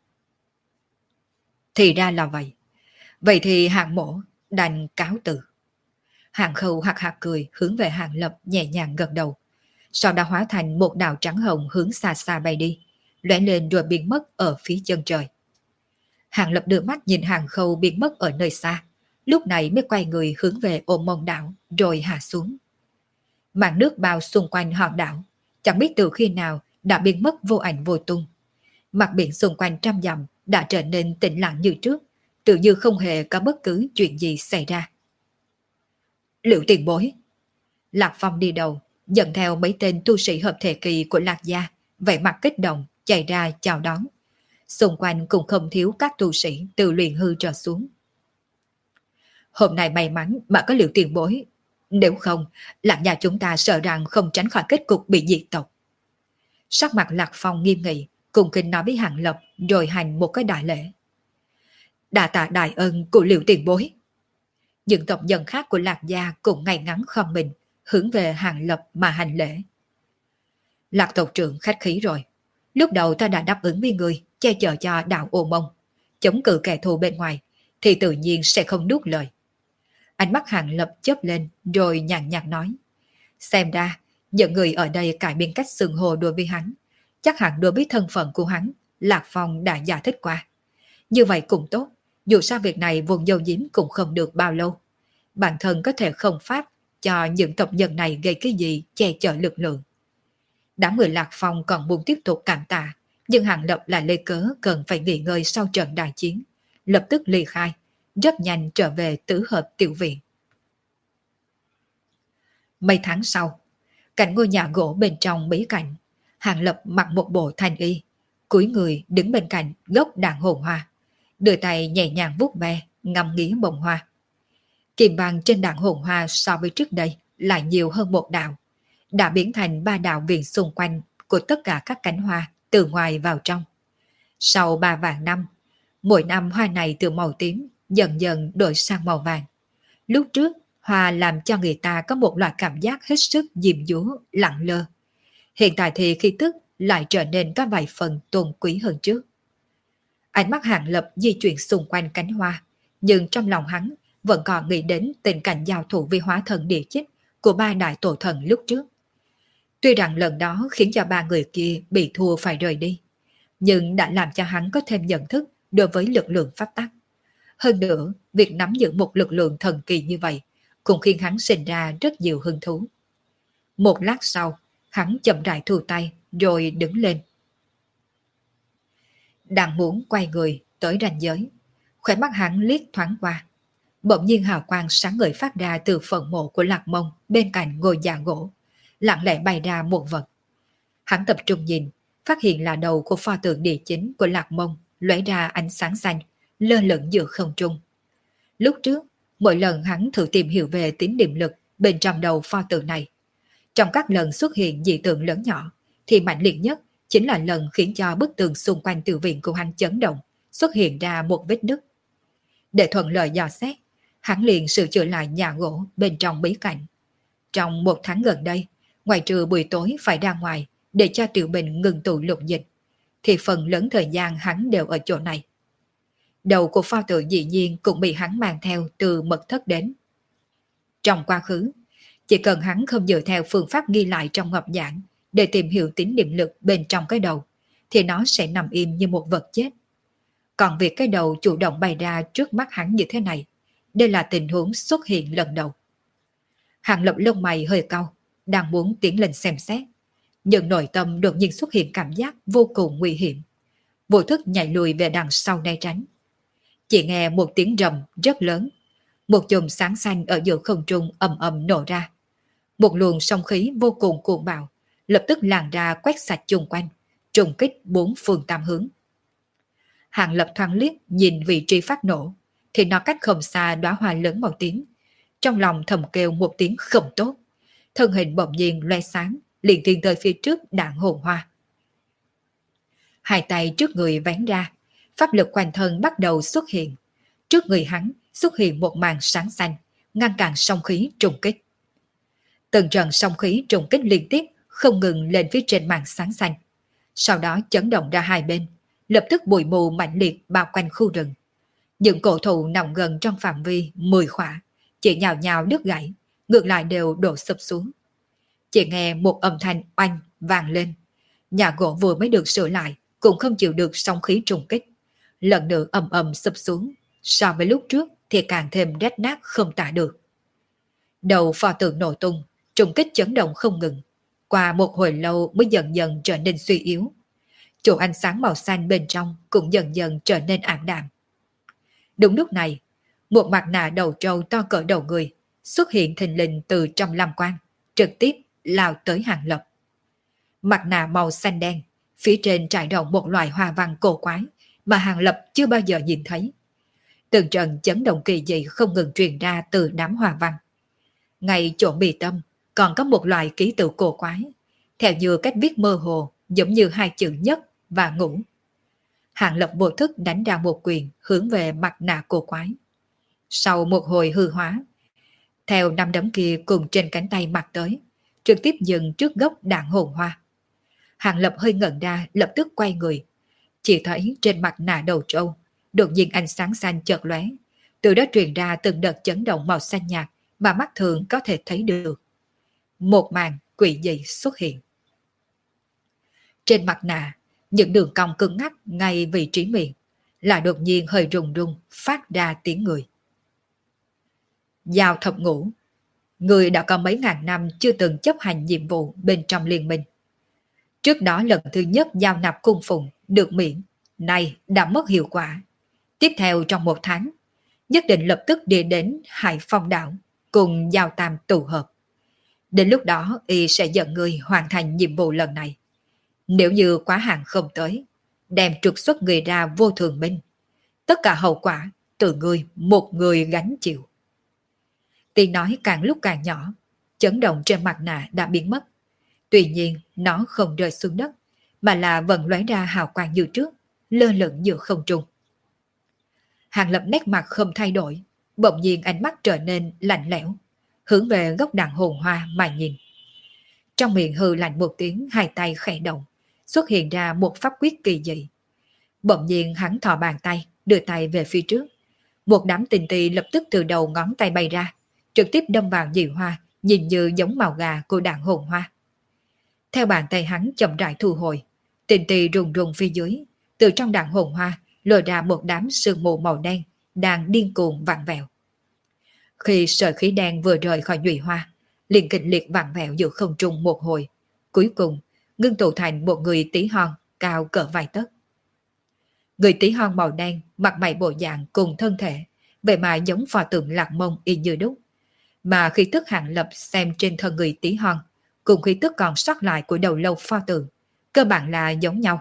Thì ra là vậy. Vậy thì Hàng mộ đành cáo từ. Hàng Khâu hạc hạc cười hướng về Hàng Lập nhẹ nhàng gật đầu. Sau đó hóa thành một đạo trắng hồng hướng xa xa bay đi, lóe lên rồi biến mất ở phía chân trời. Hàng Lập đưa mắt nhìn Hàng Khâu biến mất ở nơi xa, lúc này mới quay người hướng về Ô Mông đảo rồi hạ xuống. Màn nước bao xung quanh hòn đảo, chẳng biết từ khi nào đã biến mất vô ảnh vô tung. Mặt biển xung quanh trăm dặm đã trở nên tĩnh lặng như trước, tự như không hề có bất cứ chuyện gì xảy ra. Liệu tiền bối? Lạc Phong đi đầu, dẫn theo mấy tên tu sĩ hợp thể kỳ của Lạc gia, vẻ mặt kích động, chạy ra chào đón. Xung quanh cũng không thiếu các tu sĩ từ luyện hư trở xuống. Hôm nay may mắn mà có Liệu tiền bối, nếu không, Lạc gia chúng ta sợ rằng không tránh khỏi kết cục bị diệt tộc. Sắc mặt Lạc Phong nghiêm nghị, cùng kính nói với Hàng Lập rồi hành một cái đại lễ. Đa tạ đại ân của Liệu tiền bối. Những tộc nhân khác của Lạc gia cũng ngay ngắn khom mình, hướng về Hàng Lập mà hành lễ. Lạc tộc trưởng khách khí rồi. Lúc đầu ta đã đáp ứng với người che chở cho đạo Ô Mông, chống cự kẻ thù bên ngoài, thì tự nhiên sẽ không nuốt lời. Ánh mắt Hàng Lập chớp lên rồi nhàn nhạt nói. Xem ra, những người ở đây cải biến cách xưng hô đối với hắn, chắc hẳn đối với thân phận của hắn, Lạc Phong đã giải thích qua. Như vậy cũng tốt, dù sao việc này vùng dâu diếm cũng không được bao lâu. Bản thân có thể không pháp cho những tộc nhân này gây cái gì che chở lực lượng. Đám người Lạc Phong còn muốn tiếp tục cảm tạ, nhưng Hàng Lập là lấy cớ cần phải nghỉ ngơi sau trận đại chiến, lập tức ly khai, rất nhanh trở về tứ hợp tiểu viện. Mấy tháng sau, Cạnh ngôi nhà gỗ bên trong bí cảnh, Hàng Lập mặc một bộ thanh y, cúi người đứng bên cạnh gốc đàn hồn hoa, đưa tay nhẹ nhàng vuốt ve, ngắm nghía bông hoa. Kim bằng trên đàn hồn hoa so với trước đây lại nhiều hơn một đạo, đã biến thành ba đạo viền xung quanh của tất cả các cánh hoa từ ngoài vào trong. Sau ba vạn năm, mỗi năm hoa này từ màu tím dần dần đổi sang màu vàng. Lúc trước, hoa làm cho người ta có một loại cảm giác hết sức diêm dúa, lặng lơ. Hiện tại thì khí tức lại trở nên có vài phần tôn quý hơn trước. Ánh mắt Hàng Lập di chuyển xung quanh cánh hoa, nhưng trong lòng hắn vẫn còn nghĩ đến tình cảnh giao thủ với hóa thần địa chích của ba đại tổ thần lúc trước. Tuy rằng lần đó khiến cho ba người kia bị thua phải rời đi, nhưng đã làm cho hắn có thêm nhận thức đối với lực lượng pháp tắc. Hơn nữa, việc nắm giữ một lực lượng thần kỳ như vậy cũng khiến hắn sinh ra rất nhiều hứng thú. Một lát sau, hắn chậm rãi thu tay rồi đứng lên. Đang muốn quay người tới ranh giới, khóe mắt hắn liếc thoáng qua. Bỗng nhiên hào quang sáng ngời phát ra từ phần mộ của Lạc Mông bên cạnh ngôi nhà gỗ, lặng lẽ bay ra một vật. Hắn tập trung nhìn, phát hiện là đầu của pho tượng địa chính của Lạc Mông lóe ra ánh sáng xanh, lơ lửng giữa không trung. Lúc trước, mỗi lần hắn thử tìm hiểu về tín niệm lực bên trong đầu pho tượng này, trong các lần xuất hiện dị tượng lớn nhỏ, thì mạnh liệt nhất chính là lần khiến cho bức tường xung quanh tiểu viện của hắn chấn động, xuất hiện ra một vết nứt. Để thuận lợi dò xét, hắn liền sửa chữa lại nhà gỗ bên trong bí cảnh. Trong một tháng gần đây, ngoài trừ buổi tối phải ra ngoài để cho tiểu bình ngừng tụ lục dịch, thì phần lớn thời gian hắn đều ở chỗ này. Đầu của pho tượng dĩ nhiên cũng bị hắn mang theo từ mật thất đến. Trong quá khứ, chỉ cần hắn không dựa theo phương pháp ghi lại trong ngọc giảng để tìm hiểu tín niệm lực bên trong cái đầu, thì nó sẽ nằm im như một vật chết. Còn việc cái đầu chủ động bày ra trước mắt hắn như thế này, đây là tình huống xuất hiện lần đầu. Hàng Lập lông mày hơi cau, đang muốn tiến lên xem xét, nhưng nội tâm đột nhiên xuất hiện cảm giác vô cùng nguy hiểm. Vô thức nhảy lùi về đằng sau né tránh. Chỉ nghe một tiếng rầm rất lớn, một chùm sáng xanh ở giữa không trung ầm ầm nổ ra. Một luồng sóng khí vô cùng cuồng bạo lập tức lan ra quét sạch chung quanh, trùng kích bốn phương tám hướng. Hàng Lập thoáng liếc nhìn vị trí phát nổ, thì nó cách không xa đóa hoa lớn màu tím. Trong lòng thầm kêu một tiếng không tốt, thân hình bỗng nhiên loe sáng, liền tiến tới phía trước đạn hồn hoa. Hai tay trước người vén ra, pháp lực quanh thân bắt đầu xuất hiện. Trước người hắn xuất hiện một màn sáng xanh, ngăn cản sóng khí trùng kích. Từng trận sóng khí trùng kích liên tiếp không ngừng lên phía trên màn sáng xanh. Sau đó chấn động ra hai bên, lập tức bụi mù mạnh liệt bao quanh khu rừng. Những cổ thụ nằm gần trong phạm vi mười khỏa, chỉ nhào nhào đứt gãy, ngược lại đều đổ sụp xuống. Chỉ nghe một âm thanh oanh vang lên. Nhà gỗ vừa mới được sửa lại cũng không chịu được sóng khí trùng kích, lần nữa ầm ầm sụp xuống. So với lúc trước thì càng thêm rách nát không tả được. Đầu pho tượng nổ tung, trùng kích chấn động không ngừng. Qua một hồi lâu mới dần dần trở nên suy yếu. Chỗ ánh sáng màu xanh bên trong cũng dần dần trở nên ảm đạm. Đúng lúc này, một mặt nạ đầu trâu to cỡ đầu người xuất hiện thình lình từ trong lam quang, trực tiếp lao tới Hàng Lập. Mặt nạ màu xanh đen, phía trên trải rộng một loài hoa văn cổ quái mà Hàng Lập chưa bao giờ nhìn thấy. Từng trận chấn động kỳ dị không ngừng truyền ra từ đám hoa văn. Ngay chỗ bì tâm còn có một loại ký tự cổ quái, theo như cách viết mơ hồ, giống như hai chữ nhất và ngũ. Hàng Lập vô thức đánh ra một quyền hướng về mặt nạ cổ quái. Sau một hồi hư hóa, theo năm đấm kia cùng trên cánh tay mặt tới, trực tiếp dừng trước gốc đạn hồn hoa. Hàng Lập hơi ngẩn ra, lập tức quay người. Chỉ thấy trên mặt nạ đầu trâu, đột nhiên ánh sáng xanh chợt lóe, từ đó truyền ra từng đợt chấn động màu xanh nhạt mà mắt thường có thể thấy được. Một màn quỷ dị xuất hiện. Trên mặt nạ, những đường cong cứng ngắc ngay vị trí miệng là đột nhiên hơi rung rung phát ra tiếng người. Giao thập ngũ, người đã có mấy ngàn năm chưa từng chấp hành nhiệm vụ bên trong liên minh. Trước đó lần thứ nhất giao nạp cung phụng được miễn, nay đã mất hiệu quả. Tiếp theo trong một tháng, nhất định lập tức đi đến Hải Phong đảo cùng Giao Tam tụ hợp. Đến lúc đó y sẽ dẫn người hoàn thành nhiệm vụ lần này. Nếu như quá hạn không tới, đem trục xuất người ra vô thường minh. Tất cả hậu quả từ người một người gánh chịu. Tiếng nói càng lúc càng nhỏ, chấn động trên mặt nạ đã biến mất. Tuy nhiên nó không rơi xuống đất, mà là vẫn lóe ra hào quang như trước, lơ lửng giữa không trung. Hàng Lập nét mặt không thay đổi, bỗng nhiên ánh mắt trở nên lạnh lẽo, hướng về góc đàn hồn hoa mà nhìn. Trong miệng hừ lạnh một tiếng, hai tay khẽ động, xuất hiện ra một pháp quyết kỳ dị. Bỗng nhiên hắn thò bàn tay, đưa tay về phía trước. Một đám tinh tì lập tức từ đầu ngón tay bay ra, trực tiếp đâm vào nhị hoa, nhìn như giống màu gà của đàn hồn hoa. Theo bàn tay hắn chậm rãi thu hồi, tinh tì rùng rùng phía dưới, từ trong đàn hồn hoa lôi ra một đám sương mù màu đen đang điên cuồng vặn vẹo. Khi sợi khí đen vừa rời khỏi nhụy hoa, liền kịch liệt vặn vẹo giữa không trung một hồi, cuối cùng ngưng tụ thành một người tí hon cao cỡ vài tấc. Người tí hon màu đen, mặt mày bộ dạng cùng thân thể, vậy mà giống pho tượng Lạc Mông y như đúc. Mà khí tức Hàng Lập xem trên thân người tí hon, cùng khí tức còn sót lại của đầu lâu pho tượng, cơ bản là giống nhau.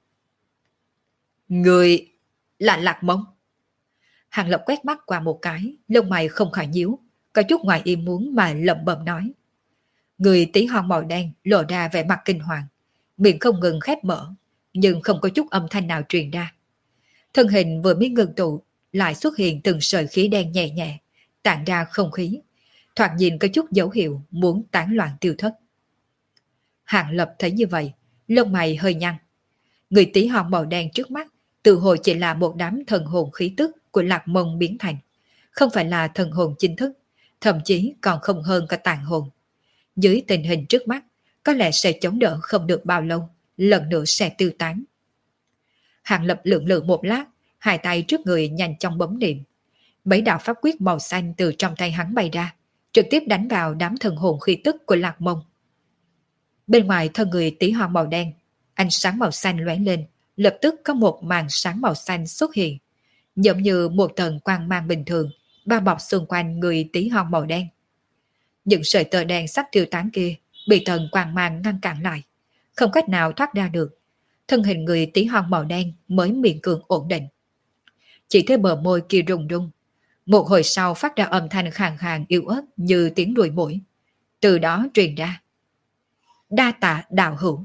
Người là Lạc Mông. Hàng Lập quét mắt qua một cái, lông mày không khỏi nhíu, có chút ngoài ý muốn mà lẩm bẩm nói. Người tí hon màu đen lộ ra vẻ mặt kinh hoàng, miệng không ngừng khép mở, nhưng không có chút âm thanh nào truyền ra. Thân hình vừa mới ngừng tụ, lại xuất hiện từng sợi khí đen nhẹ nhẹ, tản ra không khí, thoạt nhìn có chút dấu hiệu muốn tán loạn tiêu thất. Hàng Lập thấy như vậy, lông mày hơi nhăn. Người tí hon màu đen trước mắt, tự hồ chỉ là một đám thần hồn khí tức của Lạc Mông biến thành, không phải là thần hồn chính thức, thậm chí còn không hơn cả tàn hồn. Dưới tình hình trước mắt, có lẽ sẽ chống đỡ không được bao lâu, lần nữa sẽ tiêu tán. Hàng Lập lượng lự một lát, hai tay trước người nhanh chóng bấm niệm. Mấy đạo pháp quyết màu xanh từ trong tay hắn bay ra, trực tiếp đánh vào đám thần hồn khí tức của Lạc Mông. Bên ngoài thân người tí hon màu đen, ánh sáng màu xanh lóe lên, lập tức có một màn sáng màu xanh xuất hiện, giống như một tầng quang mang bình thường, bao bọc xung quanh người tí hon màu đen. Những sợi tơ đen sắp tiêu tán kia bị tầng quang mang ngăn cản lại, không cách nào thoát ra được. Thân hình người tí hon màu đen mới miễn cưỡng ổn định. Chỉ thấy bờ môi kia rung rung, một hồi sau phát ra âm thanh khàn khàn yếu ớt như tiếng ruồi muỗi, từ đó truyền ra. Đa tạ đạo hữu.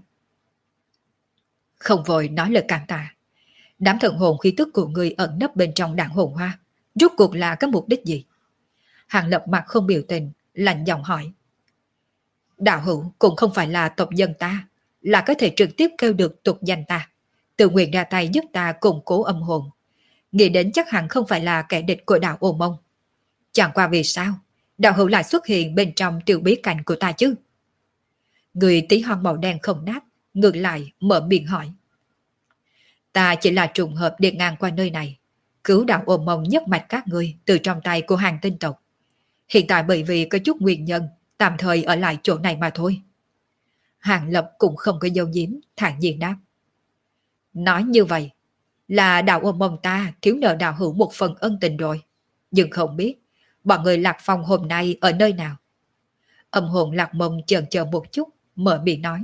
Không vội nói lời cảm tạ. Đám thần hồn khí tức của người ẩn nấp bên trong đạn hồn hoa, rốt cuộc là có mục đích gì? Hàng Lập mặt không biểu tình, lạnh giọng hỏi. Đạo hữu cũng không phải là tộc dân ta, là có thể trực tiếp kêu được tục danh ta, tự nguyện ra tay giúp ta củng cố âm hồn. Nghĩ đến chắc hẳn không phải là kẻ địch của đạo Ô Mông. Chẳng qua vì sao đạo hữu lại xuất hiện bên trong tiểu bí cảnh của ta chứ? Người tí hon màu đen không đáp, ngược lại mở miệng hỏi. Ta chỉ là trùng hợp đi ngang qua nơi này, cứu đạo Ô Mông nhất mạch các ngươi từ trong tay của hàng tinh tộc. Hiện tại bởi vì có chút nguyên nhân, tạm thời ở lại chỗ này mà thôi. Hàng Lập cũng không có dấu giếm, thản nhiên đáp. Nói như vậy, là đạo Ô Mông ta thiếu nợ đạo hữu một phần ân tình rồi. Nhưng không biết, bọn người Lạc Phong hôm nay ở nơi nào? Âm hồn Lạc Mông chần chờ một chút, mở miệng nói.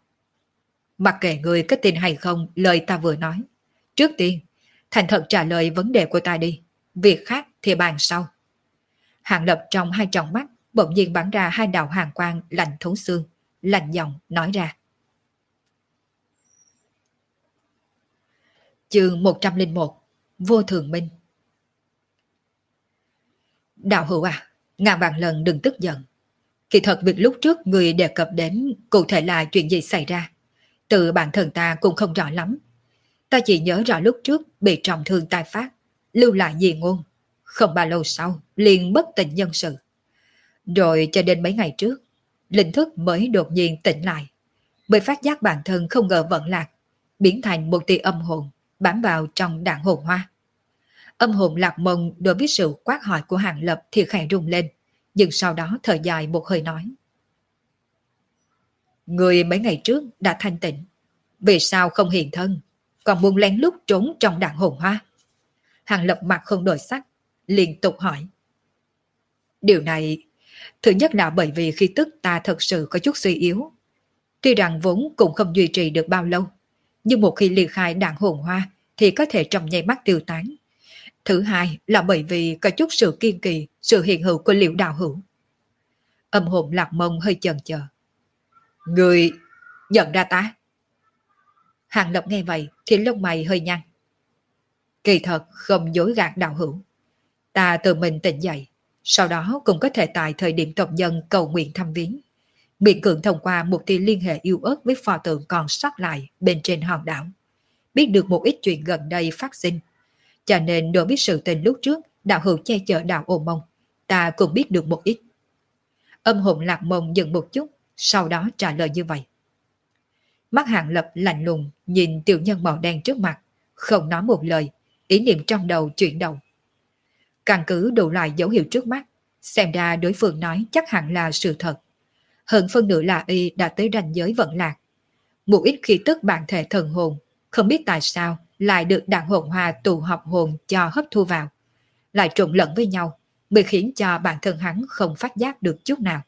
Mặc kệ người có tin hay không lời ta vừa nói, trước tiên, thành thật trả lời vấn đề của ta đi, việc khác thì bàn sau. Hàng Lập trong hai tròng mắt bỗng nhiên bắn ra hai đạo hàn quang lạnh thấu xương, lạnh giọng nói ra. Chương một trăm lẻ một, Vô Thường Minh. Đạo hữu à, ngàn vạn lần đừng tức giận. Kỳ thật việc lúc trước người đề cập đến cụ thể là chuyện gì xảy ra, tự bản thân ta cũng không rõ lắm. Ta chỉ nhớ rõ lúc trước bị trọng thương tai phát, lưu lại di ngôn. Không bao lâu sau, liền bất tỉnh nhân sự. Rồi cho đến mấy ngày trước, linh thức mới đột nhiên tỉnh lại, mới phát giác bản thân không ngờ vận lạc, biến thành một tia âm hồn, bám vào trong đạn hồn hoa. Âm hồn Lạc Mông đối với sự quát hỏi của Hàng Lập thì khẽ rung lên, nhưng sau đó thở dài một hơi nói. Người mấy ngày trước đã thanh tịnh, vì sao không hiện thân, còn muốn lén lút trốn trong đạn hồn hoa? Hàng Lập mặt không đổi sắc, liên tục hỏi. Điều này, Thứ nhất là bởi vì khí tức ta thật sự có chút suy yếu. Tuy rằng vốn cũng không duy trì được bao lâu, nhưng một khi ly khai đạn hồn hoa thì có thể trong nháy mắt tiêu tán. Thứ hai là bởi vì có chút sự kiên kỳ, sự hiện hữu của Liễu đạo hữu. Âm hồn Lạc Mông hơi chần chờ. Người nhận ra ta? Hàng Lập nghe vậy thì lông mày hơi nhăn. Kỳ thật không dối gạt đạo hữu. Ta tự mình tỉnh dậy, sau đó cũng có thể tại thời điểm tộc nhân cầu nguyện thăm viếng, miễn cưỡng thông qua một tia liên hệ yêu ớt với pho tượng còn sót lại bên trên hòn đảo, biết được một ít chuyện gần đây phát sinh. Cho nên đối với sự tình lúc trước đạo hữu che chở đạo Ô Mông, ta cũng biết được một ít. Âm hồn Lạc Mông dừng một chút, sau đó trả lời như vậy. Mắt Hàng Lập lạnh lùng nhìn tiểu nhân màu đen trước mặt, không nói một lời, ý niệm trong đầu chuyển động. Căn cứ đủ loại dấu hiệu trước mắt, xem ra đối phương nói chắc hẳn là sự thật. Hơn phân nửa là y đã tới ranh giới vận lạc. Một ít khí tức bản thể thần hồn, không biết tại sao lại được đạn hồn hoa tụ hợp hồn cho hấp thu vào, lại trộn lẫn với nhau, mới khiến cho bản thân hắn không phát giác được chút nào.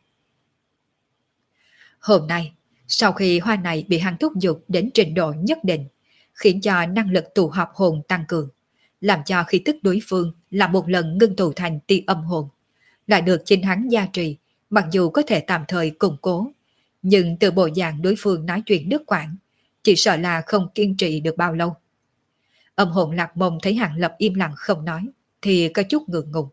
Hôm nay, sau khi hoa này bị hắn thúc giục đến trình độ nhất định, khiến cho năng lực tụ hợp hồn tăng cường, làm cho khí tức đối phương là một lần ngưng tụ thành tia âm hồn, lại được chính hắn gia trì, mặc dù có thể tạm thời củng cố, nhưng từ bộ dạng đối phương nói chuyện đứt quãng, chỉ sợ là không kiên trì được bao lâu. Âm hồn Lạc Mông thấy Hàng Lập im lặng không nói, thì có chút ngượng ngùng.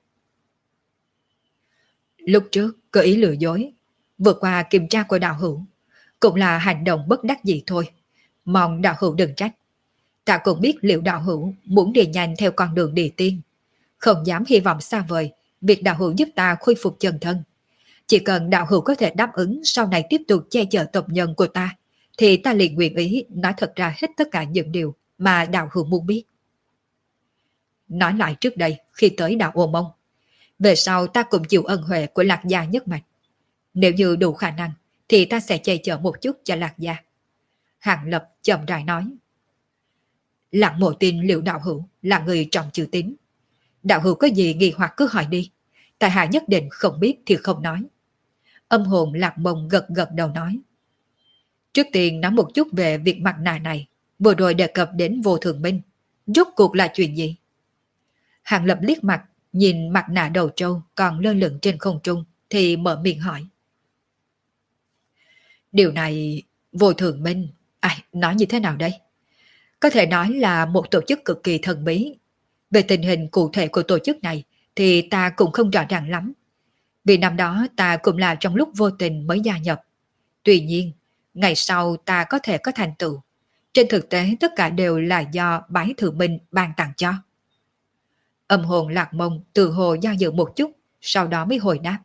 Lúc trước có ý lừa dối, vượt qua kiểm tra của đạo hữu, cũng là hành động bất đắc dĩ thôi, mong đạo hữu đừng trách. Ta cũng biết liệu đạo hữu muốn đi nhanh theo con đường địa tiên, không dám hy vọng xa vời việc đạo hữu giúp ta khôi phục chân thân. Chỉ cần đạo hữu có thể đáp ứng sau này tiếp tục che chở tộc nhân của ta, thì ta liền nguyện ý nói thật ra hết tất cả những điều mà đạo hữu muốn biết. Nói lại trước đây khi tới đạo Ô Mông, về sau ta cũng chịu ân huệ của Lạc gia nhất mạch. Nếu như đủ khả năng thì ta sẽ che chở một chút cho Lạc gia. Hàng Lập chậm rãi nói. Lạc Mộ tin liệu đạo hữu là người trọng chữ tín. Đạo hữu có gì nghi hoặc cứ hỏi đi, tại hạ nhất định không biết thì không nói. Âm hồn Lạc Mông gật gật đầu nói. Trước tiên nói một chút về việc mặt nạ này, vừa rồi đề cập đến Vô Thường Minh, rốt cuộc là chuyện gì? Hàng Lập liếc mặt, nhìn mặt nạ đầu trâu còn lơ lửng trên không trung, thì mở miệng hỏi. Điều này, Vô Thường Minh, ai, nói như thế nào đây? Có thể nói là một tổ chức cực kỳ thần bí. Về tình hình cụ thể của tổ chức này thì ta cũng không rõ ràng lắm. Vì năm đó ta cũng là trong lúc vô tình mới gia nhập. Tuy nhiên, ngày sau ta có thể có thành tựu. Trên thực tế tất cả đều là do Bái Thượng Minh ban tặng cho. Âm hồn Lạc Mông từ hồ do dự một chút, sau đó mới hồi đáp.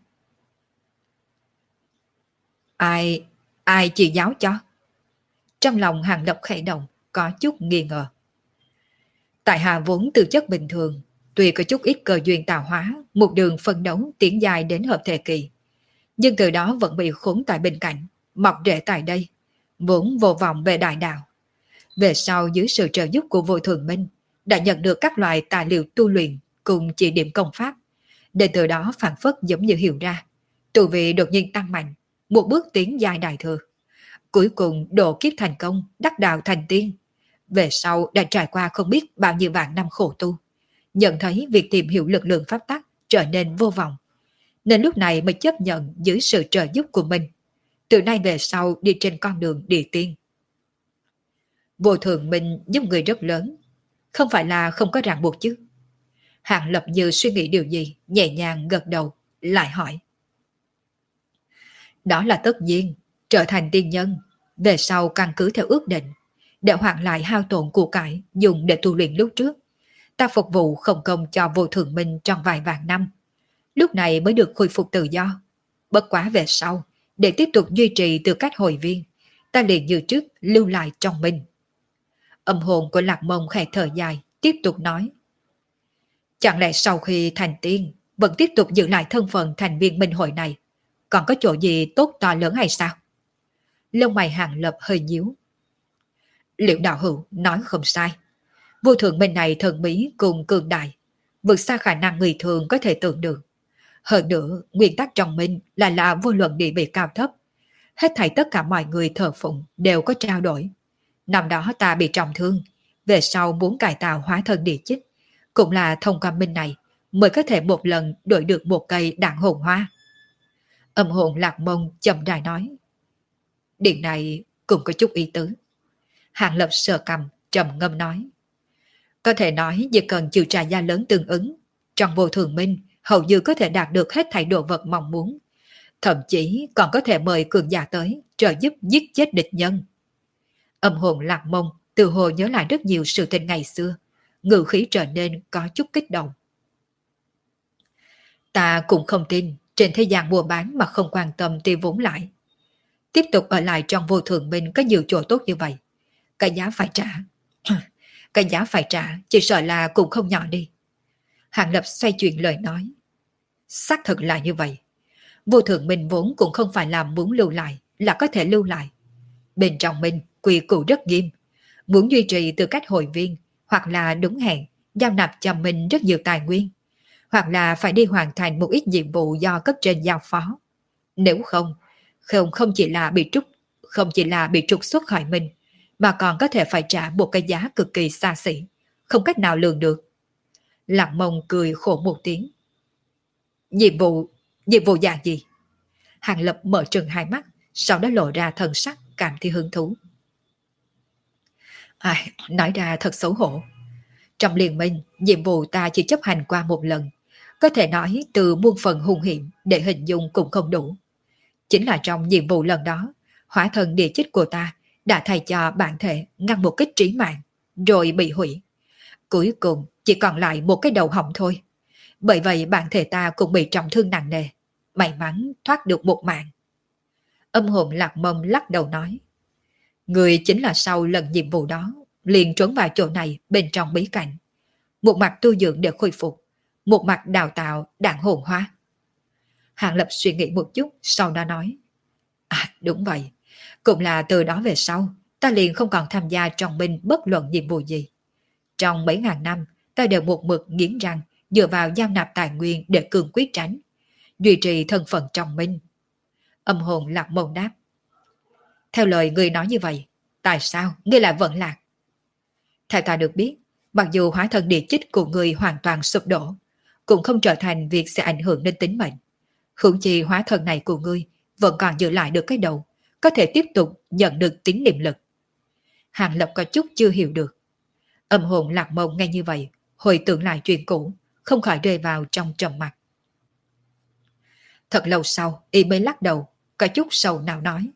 Ai, ai chỉ giáo cho? Trong lòng Hàng Lập khẽ động, có chút nghi ngờ. Tại hạ vốn từ chất bình thường, tuy có chút ít cơ duyên tạo hóa, một đường phân đấu tiến dài đến hợp thể kỳ, nhưng từ đó vẫn bị khốn tại bên cạnh, mọc rễ tại đây, vốn vô vọng về đại đạo. Về sau dưới sự trợ giúp của Vô Thường Minh, đã nhận được các loại tài liệu tu luyện cùng chỉ điểm công pháp, để từ đó phản phất giống như hiểu ra, tu vị đột nhiên tăng mạnh, một bước tiến dài đại thừa. Cuối cùng độ kiếp thành công, đắc đạo thành tiên. Về sau đã trải qua không biết bao nhiêu vạn năm khổ tu, nhận thấy việc tìm hiểu lực lượng pháp tắc trở nên vô vọng, nên lúc này mới chấp nhận dưới sự trợ giúp của mình, từ nay về sau đi trên con đường địa tiên. Vô Thường Minh giúp người rất lớn, không phải là không có ràng buộc chứ? Hàng Lập như suy nghĩ điều gì, nhẹ nhàng gật đầu, lại hỏi. Đó là tất nhiên, trở thành tiên nhân, về sau căn cứ theo ước định, để hoàn lại hao tổn của cải dùng để tu luyện lúc trước. Ta phục vụ không công cho Vô Thường Minh trong vài vạn năm, lúc này mới được khôi phục tự do. Bất quá về sau, để tiếp tục duy trì tư cách hội viên, ta liền như trước lưu lại trong mình. Âm hồn của Lạc Mông khẽ thở dài, tiếp tục nói. Chẳng lẽ sau khi thành tiên, vẫn tiếp tục giữ lại thân phận thành viên minh hội này, còn có chỗ gì tốt to lớn hay sao? Lông mày Hàng Lập hơi nhíu. Liệu đạo hữu nói không sai. Vô Thường Minh này thần bí cùng cường đại, vượt xa khả năng người thường có thể tưởng được. Hơn nữa, nguyên tắc trong minh là là vô luận địa vị cao thấp. Hết thảy tất cả mọi người thờ phụng đều có trao đổi. Năm đó ta bị trọng thương, về sau muốn cải tạo hóa thân địa chích, cũng là thông qua minh này mới có thể một lần đổi được một cây đạn hồn hoa. Âm hồn Lạc Mông chậm rãi nói. Điện này cũng có chút ý tứ. Hàng Lập sờ cầm, trầm ngâm nói. Có thể nói chỉ cần chịu trả giá lớn tương ứng, trong vô thường minh hầu như có thể đạt được hết thảy đồ vật mong muốn. Thậm chí còn có thể mời cường giả tới trợ giúp giết chết địch nhân. Âm hồn Lạc Mông từ hồ nhớ lại rất nhiều sự tình ngày xưa, ngữ khí trở nên có chút kích động. Ta cũng không tin trên thế gian mua bán mà không quan tâm tiêu vốn lại. Tiếp tục ở lại trong vô thường minh có nhiều chỗ tốt như vậy. Cái giá phải trả. Cái giá phải trả chỉ sợ là cũng không nhỏ đi. Hàng Lập xoay chuyển lời nói. Xác thực là như vậy. Vô thường minh vốn cũng không phải là muốn lưu lại là có thể lưu lại. Bên trong minh quy củ rất nghiêm. Muốn duy trì tư cách hội viên hoặc là đúng hẹn giao nạp cho mình rất nhiều tài nguyên, hoặc là phải đi hoàn thành một ít nhiệm vụ do cấp trên giao phó. Nếu không, không không chỉ là bị trục không chỉ là bị trục xuất khỏi mình, mà còn có thể phải trả một cái giá cực kỳ xa xỉ, không cách nào lường được. Lạc Mông cười khổ một tiếng. Nhiệm vụ, nhiệm vụ dạng gì? Hàng Lập mở trừng hai mắt, sau đó lộ ra thần sắc cảm thấy hứng thú. À, nói ra thật xấu hổ. Trong liên minh, nhiệm vụ ta chỉ chấp hành qua một lần. Có thể nói từ muôn phần hung hiểm để hình dung cũng không đủ. Chính là trong nhiệm vụ lần đó, hỏa thần địa chích của ta đã thay cho bản thể ngăn một kích trí mạng, rồi bị hủy. Cuối cùng chỉ còn lại một cái đầu họng thôi. Bởi vậy bản thể ta cũng bị trọng thương nặng nề. May mắn thoát được một mạng. Âm hồn Lạc Mông lắc đầu nói. Người chính là sau lần nhiệm vụ đó liền trốn vào chỗ này bên trong bí cảnh. Một mặt tu dưỡng để khôi phục, một mặt đào tạo đạn hồn hóa. Hàng Lập suy nghĩ một chút, sau đó nói. À đúng vậy, cũng là từ đó về sau, ta liền không còn tham gia trong binh bất luận nhiệm vụ gì. Trong mấy ngàn năm, ta đều một mực nghiến răng dựa vào giao nạp tài nguyên để cường quyết tránh, duy trì thân phận trong binh. Âm hồn Lạc Mông đáp. Theo lời người nói như vậy, tại sao ngươi lại vẫn lạc? Theo ta được biết, mặc dù hóa thân địa chích của người hoàn toàn sụp đổ, cũng không trở thành việc sẽ ảnh hưởng đến tính mệnh. Hưởng chi hóa thân này của ngươi vẫn còn giữ lại được cái đầu, có thể tiếp tục nhận được tín niệm lực. Hàng Lập có chút chưa hiểu được. Âm hồn Lạc Mông nghe như vậy, hồi tưởng lại chuyện cũ, không khỏi rơi vào trong trầm mặc. Thật lâu sau, y mới lắc đầu, có chút sầu nào nói.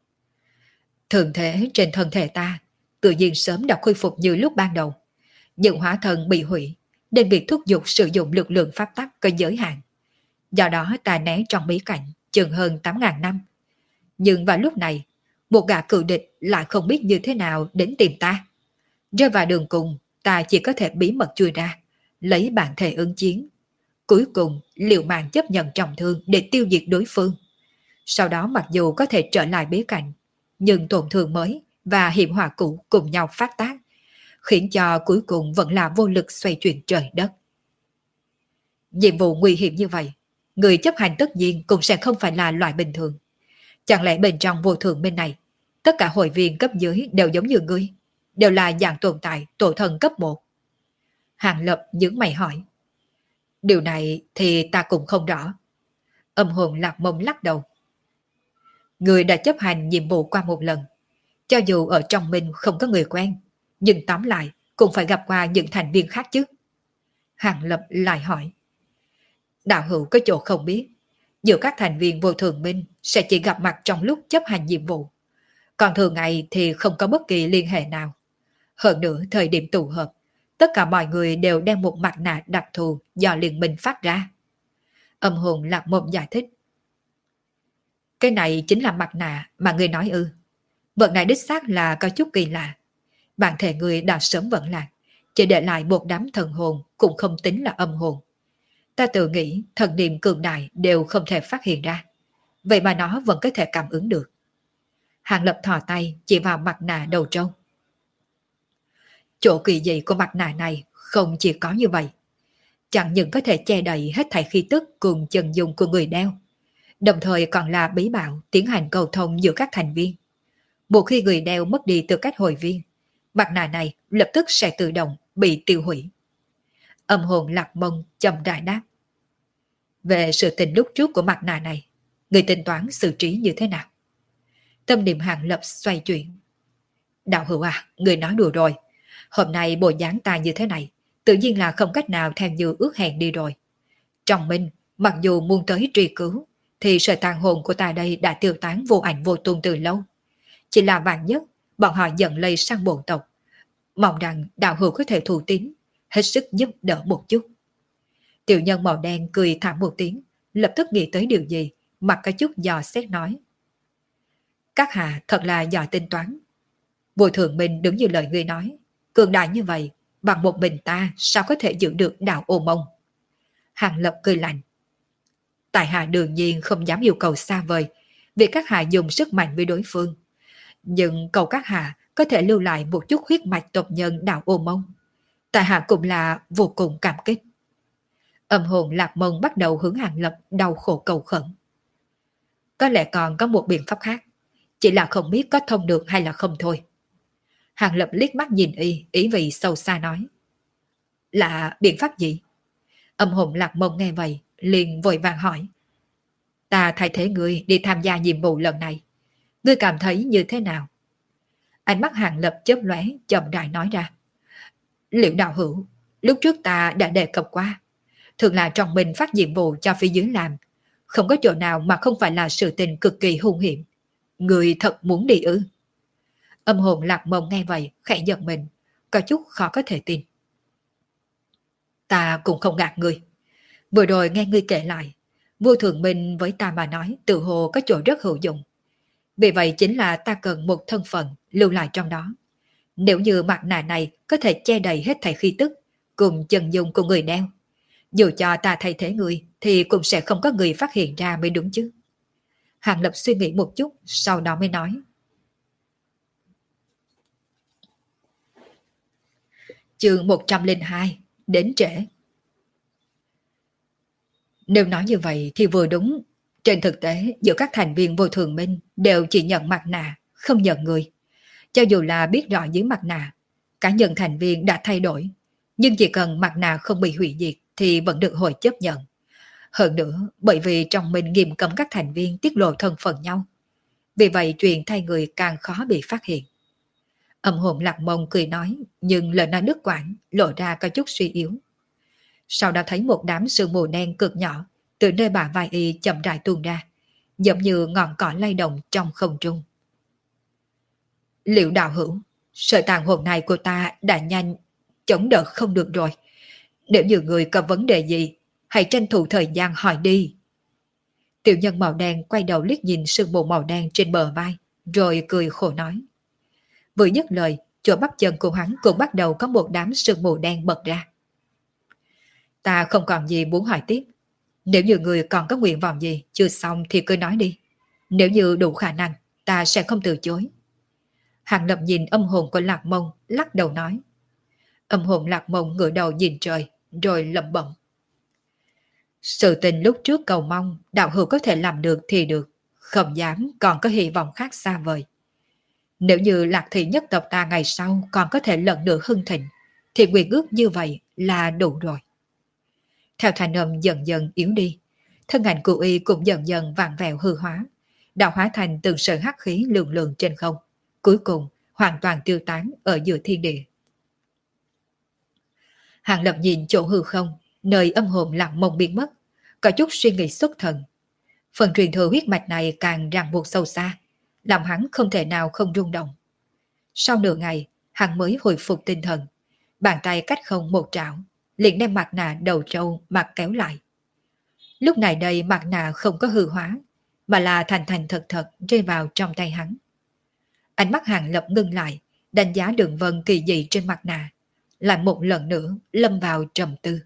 Thường thế trên thân thể ta, tự nhiên sớm đã khôi phục như lúc ban đầu. Nhưng hóa thân bị hủy, nên việc thúc giục sử dụng lực lượng pháp tắc có giới hạn. Do đó ta né trong bí cảnh chừng hơn tám ngàn năm. Nhưng vào lúc này, một gã cự địch lại không biết như thế nào đến tìm ta. Rơi vào đường cùng, ta chỉ có thể bí mật chui ra, lấy bản thể ứng chiến. Cuối cùng, liều mạng chấp nhận trọng thương để tiêu diệt đối phương. Sau đó mặc dù có thể trở lại bí cảnh, nhưng tổn thương mới và hiểm họa cũ cùng nhau phát tác, khiến cho cuối cùng vẫn là vô lực xoay chuyển trời đất. Nhiệm vụ nguy hiểm như vậy, người chấp hành tất nhiên cũng sẽ không phải là loại bình thường. Chẳng lẽ bên trong vô thường bên này, tất cả hội viên cấp dưới đều giống như ngươi, đều là dạng tồn tại tổ thần cấp một? Hàng Lập nhướng mày hỏi. Điều này thì ta cũng không rõ. Âm hồn Lạc Mông lắc đầu. Người đã chấp hành nhiệm vụ qua một lần. Cho dù ở trong mình không có người quen, nhưng tóm lại cũng phải gặp qua những thành viên khác chứ. Hàng Lập lại hỏi. Đạo hữu có chỗ không biết, giữa các thành viên vô thường minh sẽ chỉ gặp mặt trong lúc chấp hành nhiệm vụ. Còn thường ngày thì không có bất kỳ liên hệ nào. Hơn nữa thời điểm tụ hợp, tất cả mọi người đều đeo một mặt nạ đặc thù do liên minh phát ra. Âm hồn Lạc Mông giải thích. Cái này chính là mặt nạ mà người nói ư? Vật này đích xác là có chút kỳ lạ. Bản thể người đã sớm vẫn lạc, chỉ để lại một đám thần hồn cũng không tính là âm hồn. Ta tự nghĩ thần niệm cường đại đều không thể phát hiện ra, vậy mà nó vẫn có thể cảm ứng được. Hàng Lập thò tay chỉ vào mặt nạ đầu trâu. Chỗ kỳ dị của mặt nạ này không chỉ có như vậy. chẳng những có thể che đậy hết thảy khí tức cùng chân dung của người đeo, đồng thời còn là bí bảo tiến hành cầu thông giữa các thành viên. Một khi người đeo mất đi tư cách hội viên, mặt nạ này lập tức sẽ tự động bị tiêu hủy. Âm hồn Lạc Mông chậm rãi đáp. Về sự tình lúc trước của mặt nạ này, người tính toán xử trí như thế nào? Tâm niệm Hàng Lập xoay chuyển. Đạo hữu à, người nói đùa rồi. Hôm nay bộ dáng ta như thế này, tự nhiên là không cách nào theo như ước hẹn đi rồi. Trong Minh, mặc dù muốn tới truy cứu, thì sự tàn hồn của ta đây đã tiêu tán vô ảnh vô tung từ lâu. Chỉ là vạn nhất, bọn họ dẫn lây sang bộ tộc. Mong rằng đạo hữu có thể thủ tín, hết sức giúp đỡ một chút. Tiểu nhân màu đen cười thảm một tiếng, lập tức nghĩ tới điều gì, mặt có chút dò xét nói. Các hạ thật là giỏi tính toán. Vô Thượng Minh đứng như lời ngươi nói, cường đại như vậy, bằng một mình ta sao có thể giữ được đạo Ô Mông? Hàng Lập cười lạnh. Tại hạ đương nhiên không dám yêu cầu xa vời, vì các hạ dùng sức mạnh với đối phương. Nhưng cầu các hạ có thể lưu lại một chút huyết mạch tộc nhân đạo Ô Mông. Tại hạ cũng là vô cùng cảm kích. Âm hồn Lạc Mông bắt đầu hướng Hàng Lập đau khổ cầu khẩn. Có lẽ còn có một biện pháp khác, chỉ là không biết có thông được hay là không thôi. Hàng Lập liếc mắt nhìn y, ý vị sâu xa nói. Là biện pháp gì? Âm hồn Lạc Mông nghe vậy, liền vội vàng hỏi. Ta thay thế ngươi đi tham gia nhiệm vụ lần này. Ngươi cảm thấy như thế nào? Ánh mắt Hàng Lập chớp lóe, chậm rãi nói ra. Liệu đạo hữu, lúc trước ta đã đề cập qua, thường là trong mình phát nhiệm vụ cho phía dưới làm, không có chỗ nào mà không phải là sự tình cực kỳ hung hiểm. Người thật muốn đi ư? Âm hồn Lạc Mông nghe vậy, khẽ giật mình, có chút khó có thể tin. Ta cũng không gạt người. Vừa rồi nghe ngươi kể lại, Vô Thượng Minh với ta mà nói tự hồ có chỗ rất hữu dụng. Vì vậy chính là ta cần một thân phận lưu lại trong đó. Nếu như mặt nạ này có thể che đầy hết thảy khí tức cùng chân dung của người đeo, dù cho ta thay thế người thì cũng sẽ không có người phát hiện ra mới đúng chứ. Hàng Lập suy nghĩ một chút, sau đó mới nói. Chương một trăm lẻ hai, đến trễ. Nếu nói như vậy thì vừa đúng. Trên thực tế, giữa các thành viên Vô Thường Minh đều chỉ nhận mặt nạ, không nhận người. Cho dù là biết rõ dưới mặt nạ, cá nhân thành viên đã thay đổi, nhưng chỉ cần mặt nạ không bị hủy diệt thì vẫn được hội chấp nhận. Hơn nữa, bởi vì trong mình nghiêm cấm các thành viên tiết lộ thân phận nhau. Vì vậy chuyện thay người càng khó bị phát hiện. Âm hồn Lạc Mông cười nói, nhưng lời nói đứt quãng, lộ ra có chút suy yếu. Sau đó thấy một đám sương mù đen cực nhỏ từ nơi bả vai y chậm rãi tuôn ra, giống như ngọn cỏ lay động trong không trung. Liệu đạo hữu, sợi tàn hồn này của ta đã nhanh chống đỡ không được rồi. Nếu như người có vấn đề gì, hãy tranh thủ thời gian hỏi đi. Tiểu nhân màu đen quay đầu liếc nhìn sương mù màu đen trên bờ vai, rồi cười khổ nói. Vừa dứt lời, chỗ bắp chân của hắn cũng bắt đầu có một đám sương mù đen bật ra. Ta không còn gì muốn hỏi tiếp. Nếu như người còn có nguyện vọng gì chưa xong thì cứ nói đi. Nếu như đủ khả năng, ta sẽ không từ chối. Hàng Lập nhìn âm hồn của Lạc Mông, lắc đầu nói. Âm hồn Lạc Mông ngửa đầu nhìn trời, rồi lẩm bẩm. Sự tình lúc trước cầu mong đạo hữu có thể làm được thì được, không dám còn có hy vọng khác xa vời. Nếu như Lạc Thị nhất tộc ta ngày sau còn có thể lần nữa hưng thịnh, thì nguyện ước như vậy là đủ rồi. Theo thanh âm dần dần yếu đi, thân ảnh của y cũng dần dần vặn vẹo hư hóa, đạo hóa thành từng sợi hắc khí lượn lượn trên không, cuối cùng hoàn toàn tiêu tán ở giữa thiên địa. Hàng Lập nhìn chỗ hư không, nơi âm hồn Lạc Mông biến mất, có chút suy nghĩ xuất thần. Phần truyền thừa huyết mạch này càng ràng buộc sâu xa, làm hắn không thể nào không rung động. Sau nửa ngày, hắn mới hồi phục tinh thần, bàn tay cách không một trảo, liền đem mặt nạ đầu trâu mặt kéo lại. Lúc này đây mặt nạ không có hư hóa, mà là thành thành thật thật rơi vào trong tay hắn. Ánh mắt Hàng Lập ngưng lại, đánh giá đường vân kỳ dị trên mặt nạ, lại một lần nữa lâm vào trầm tư.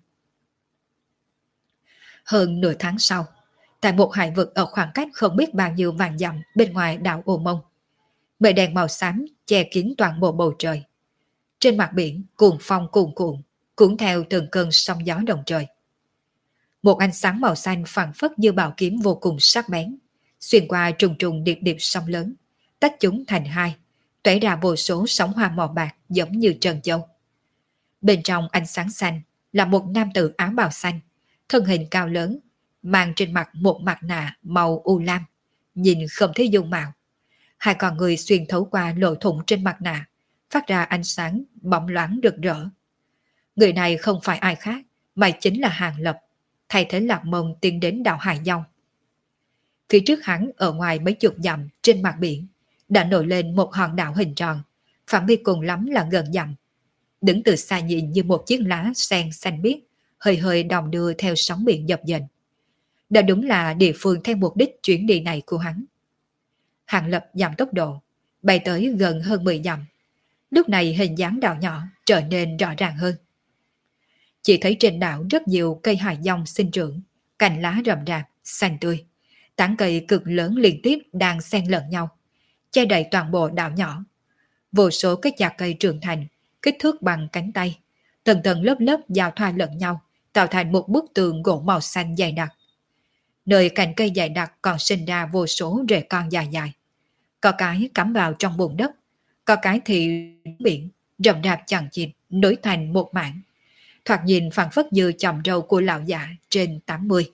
Hơn nửa tháng sau, tại một hải vực ở khoảng cách không biết bao nhiêu vạn dặm bên ngoài đảo Ô Mông, mây đèn màu xám che kín toàn bộ bầu trời. Trên mặt biển cuồng phong cuồn cuộn, cuốn theo từng cơn sóng gió đồng trời. Một ánh sáng màu xanh phảng phất như bảo kiếm vô cùng sắc bén, xuyên qua trùng trùng điệp điệp sóng lớn, tách chúng thành hai, tóe ra vô số sóng hoa màu bạc giống như trân châu. Bên trong ánh sáng xanh là một nam tử áo bào xanh, thân hình cao lớn, mang trên mặt một mặt nạ màu u lam, nhìn không thấy dung mạo. Hai con người xuyên thấu qua lỗ thủng trên mặt nạ, phát ra ánh sáng bóng loáng rực rỡ. Người này không phải ai khác, mà chính là Hàng Lập, thay thế Lạc Mông tiến đến đảo Hải Dông. Phía trước hắn ở ngoài mấy chục dặm trên mặt biển, đã nổi lên một hòn đảo hình tròn, phạm vi cùng lắm là gần dặm. Đứng từ xa nhìn như một chiếc lá sen xanh biếc, hơi hơi đong đưa theo sóng biển dập dềnh. Đã đúng là địa phương theo mục đích chuyến đi này của hắn. Hàng Lập giảm tốc độ, bay tới gần hơn mười dặm. Lúc này hình dáng đảo nhỏ trở nên rõ ràng hơn. Chỉ thấy trên đảo rất nhiều cây hải dong sinh trưởng, cành lá rậm rạp, xanh tươi. Tán cây cực lớn liên tiếp đang xen lẫn nhau, che đầy toàn bộ đảo nhỏ. Vô số các chạc cây trưởng thành, kích thước bằng cánh tay, tầng tầng lớp lớp giao thoa lẫn nhau, tạo thành một bức tường gỗ màu xanh dày đặc. Nơi cành cây dày đặc còn sinh ra vô số rễ con dài dài. Có cái cắm vào trong bùn đất, có cái thì biển, rậm rạp chằng chịt nối thành một mảng. Thoạt nhìn phảng phất như chòm râu của lão già trên tám mươi.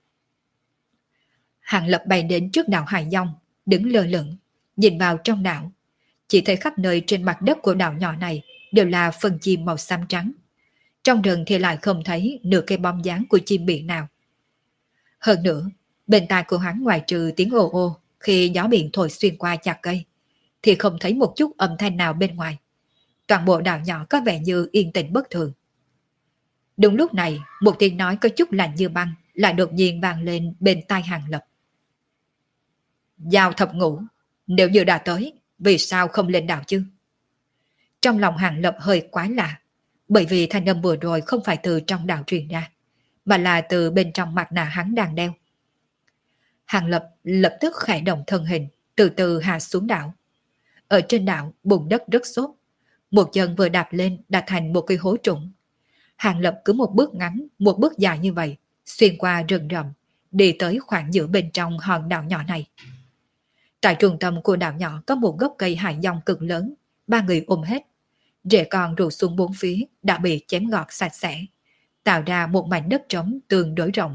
Hàng Lập bay đến trước đảo Hải Dông, đứng lơ lửng, nhìn vào trong đảo. Chỉ thấy khắp nơi trên mặt đất của đảo nhỏ này đều là phần chim màu xám trắng. Trong rừng thì lại không thấy nửa cây bóng dáng của chim biển nào. Hơn nữa, bên tai của hắn ngoài trừ tiếng ồ ô khi gió biển thổi xuyên qua chạc cây, thì không thấy một chút âm thanh nào bên ngoài. Toàn bộ đảo nhỏ có vẻ như yên tĩnh bất thường. Đúng lúc này, một tiếng nói có chút lạnh như băng lại đột nhiên vang lên bên tai Hàng Lập. Giao thập ngũ, nếu như đã tới, vì sao không lên đảo chứ? Trong lòng Hàng Lập hơi quái lạ, bởi vì thanh âm vừa rồi không phải từ trong đảo truyền ra, mà là từ bên trong mặt nạ hắn đang đeo. Hàng Lập lập tức khẽ động thân hình, từ từ hạ xuống đảo. Ở trên đảo, bùn đất rất xốp, một chân vừa đạp lên đã thành một cái hố trũng. Hàng Lập cứ một bước ngắn, một bước dài như vậy, xuyên qua rừng rậm, đi tới khoảng giữa bên trong hòn đảo nhỏ này. Tại trung tâm của đảo nhỏ có một gốc cây hải dong cực lớn, ba người ôm hết. Rễ con rủ xuống bốn phía đã bị chém gọt sạch sẽ, tạo ra một mảnh đất trống tương đối rộng.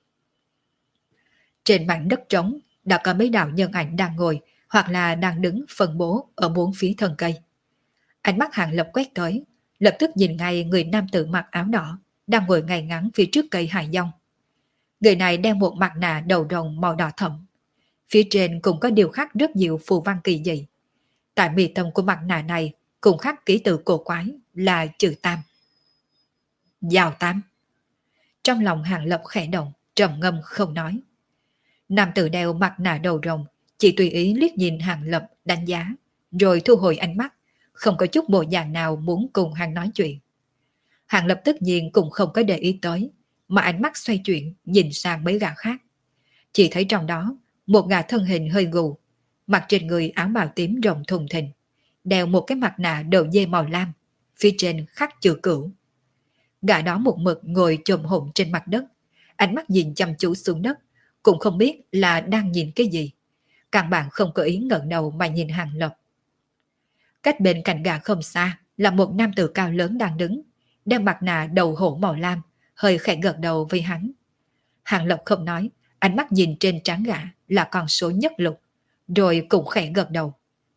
Trên mảnh đất trống đã có mấy đạo nhân ảnh đang ngồi hoặc là đang đứng phân bố ở bốn phía thân cây. Ánh mắt Hàng Lập quét tới, lập tức nhìn ngay người nam tử mặc áo đỏ đang ngồi ngay ngắn phía trước cây hải dong. Người này đeo một mặt nạ đầu rồng màu đỏ thẫm. Phía trên cũng có điều khắc rất nhiều phù văn kỳ dị. Tại mi tâm của mặt nạ này cũng khắc ký tự cổ quái là chữ Tam. Giao Tam. Trong lòng Hàng Lập khẽ động, trầm ngâm không nói. Nam tử đeo mặt nạ đầu rồng chỉ tùy ý liếc nhìn Hàng Lập đánh giá, rồi thu hồi ánh mắt, không có chút bộ dạng nào muốn cùng hắn nói chuyện. Hàng Lập tất nhiên cũng không có để ý tới, mà ánh mắt xoay chuyển nhìn sang mấy gã khác. Chỉ thấy trong đó một gã thân hình hơi gù, mặc trên người áo bào tím rộng thùng thình, đeo một cái mặt nạ đầu dê màu lam, phía trên khắc chữ Cửu. Gã đó một mực ngồi chồm hổm trên mặt đất, ánh mắt nhìn chăm chú xuống đất, cũng không biết là đang nhìn cái gì. Căn bản không có ý ngẩng đầu mà nhìn Hàng Lập. Cách bên cạnh gã không xa là một nam tử cao lớn đang đứng, đeo mặt nạ đầu hổ màu lam, hơi khẽ gật đầu với hắn. Hàng Lập không nói, ánh mắt nhìn trên trán gã là con số nhất lục, rồi cũng khẽ gật đầu.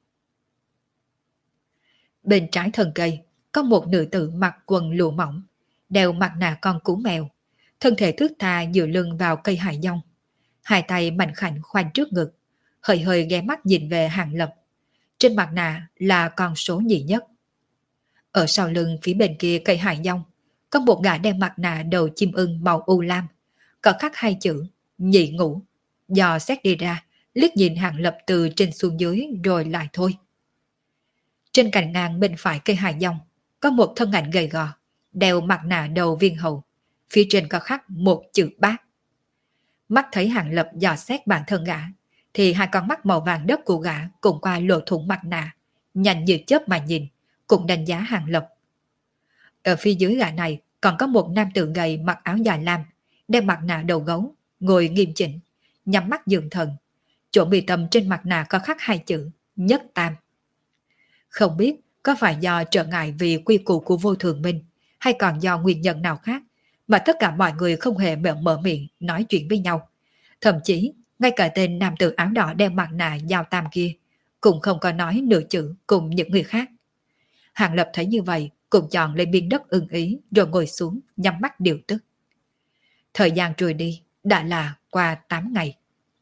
Bên trái thân cây có một nữ tử mặc quần lụa mỏng, đeo mặt nạ con cú mèo, thân thể thướt tha dựa lưng vào cây hải dong, hai tay mạnh khảnh khoanh trước ngực, hơi hơi ghé mắt nhìn về Hàng Lập. Trên mặt nạ là con số nhị nhất. Ở sau lưng phía bên kia cây hải dong có một gã đeo mặt nạ đầu chim ưng màu u lam, có khắc hai chữ nhị ngũ. Dò xét đi ra, liếc nhìn Hàng Lập từ trên xuống dưới rồi lại thôi. Trên cành ngang bên phải cây hải dong có một thân ảnh gầy gò, đeo mặt nạ đầu viên hầu, phía trên có khắc một chữ Bác. Mắt thấy Hàng Lập dò xét bản thân gã, thì hai con mắt màu vàng đất của gã cùng qua lỗ thủng mặt nạ, nhanh như chớp mà nhìn, cũng đánh giá Hàng Lập. Ở phía dưới gã này còn có một nam tử gầy mặc áo dài lam, đeo mặt nạ đầu gấu, ngồi nghiêm chỉnh, nhắm mắt dưỡng thần. Chỗ mi tâm trên mặt nạ có khắc hai chữ Nhất Tam. Không biết có phải do trở ngại vì quy củ của Vô Thường Minh hay còn do nguyên nhân nào khác mà tất cả mọi người không hề mở, mở miệng nói chuyện với nhau. Thậm chí ngay cả tên nam tử áo đỏ đeo mặt nạ Giao Tam kia cũng không có nói nửa chữ cùng những người khác. Hàng Lập thấy như vậy cũng chọn lên biên đất ưng ý rồi ngồi xuống nhắm mắt điều tức. Thời gian trôi đi đã là qua tám ngày.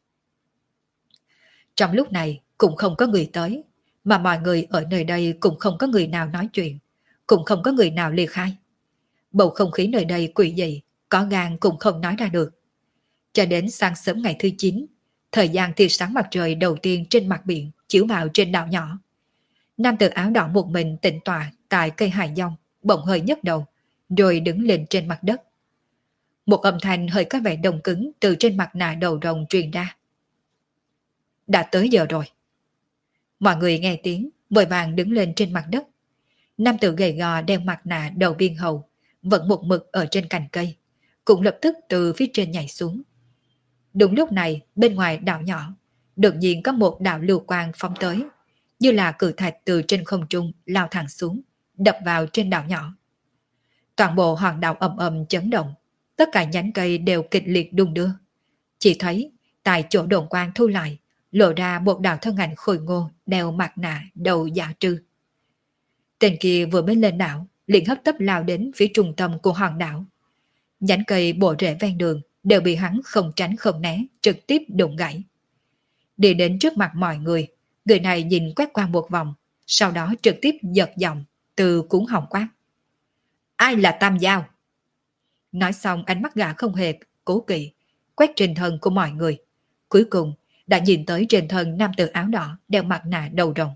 Trong lúc này cũng không có người tới, mà mọi người ở nơi đây cũng không có người nào nói chuyện, cũng không có người nào ly khai. Bầu không khí nơi đây quỷ dị, có gan cũng không nói ra được. Cho đến sáng sớm ngày thứ chín, thời gian tia sáng mặt trời đầu tiên trên mặt biển chiếu vào trên đảo nhỏ. Nam tử áo đỏ một mình tĩnh tọa tại cây hải dông, bỗng hơi nhấc đầu, rồi đứng lên trên mặt đất. Một âm thanh hơi có vẻ đông cứng từ trên mặt nạ đầu rồng truyền ra. Đã tới giờ rồi. Mọi người nghe tiếng, vội vàng đứng lên trên mặt đất. Nam tử gầy gò đeo mặt nạ đầu biên hầu, vẫn một mực ở trên cành cây, cũng lập tức từ phía trên nhảy xuống. Đúng lúc này, bên ngoài đảo nhỏ, đột nhiên có một đạo lưu quang phóng tới, như là cự thạch từ trên không trung lao thẳng xuống, đập vào trên đảo nhỏ. Toàn bộ hòn đảo ầm ầm chấn động, tất cả nhánh cây đều kịch liệt đung đưa. Chỉ thấy tại chỗ đồn quang thu lại, lộ ra một đạo thân ảnh khôi ngô đeo mặt nạ đầu dạ trư. Tên kia vừa mới lên đảo, liền hấp tấp lao đến phía trung tâm của hòn đảo. Nhánh cây bộ rễ ven đường đều bị hắn không tránh không né, trực tiếp đụng gãy. Đi đến trước mặt mọi người, người này nhìn quét qua một vòng, sau đó trực tiếp giật giọng từ cuốn họng quát. Ai là Tam Giao? Nói xong ánh mắt gã không hề cố kỵ, quét trên thân của mọi người. Cuối cùng đã nhìn tới trên thân nam tử áo đỏ đeo mặt nạ đầu rồng.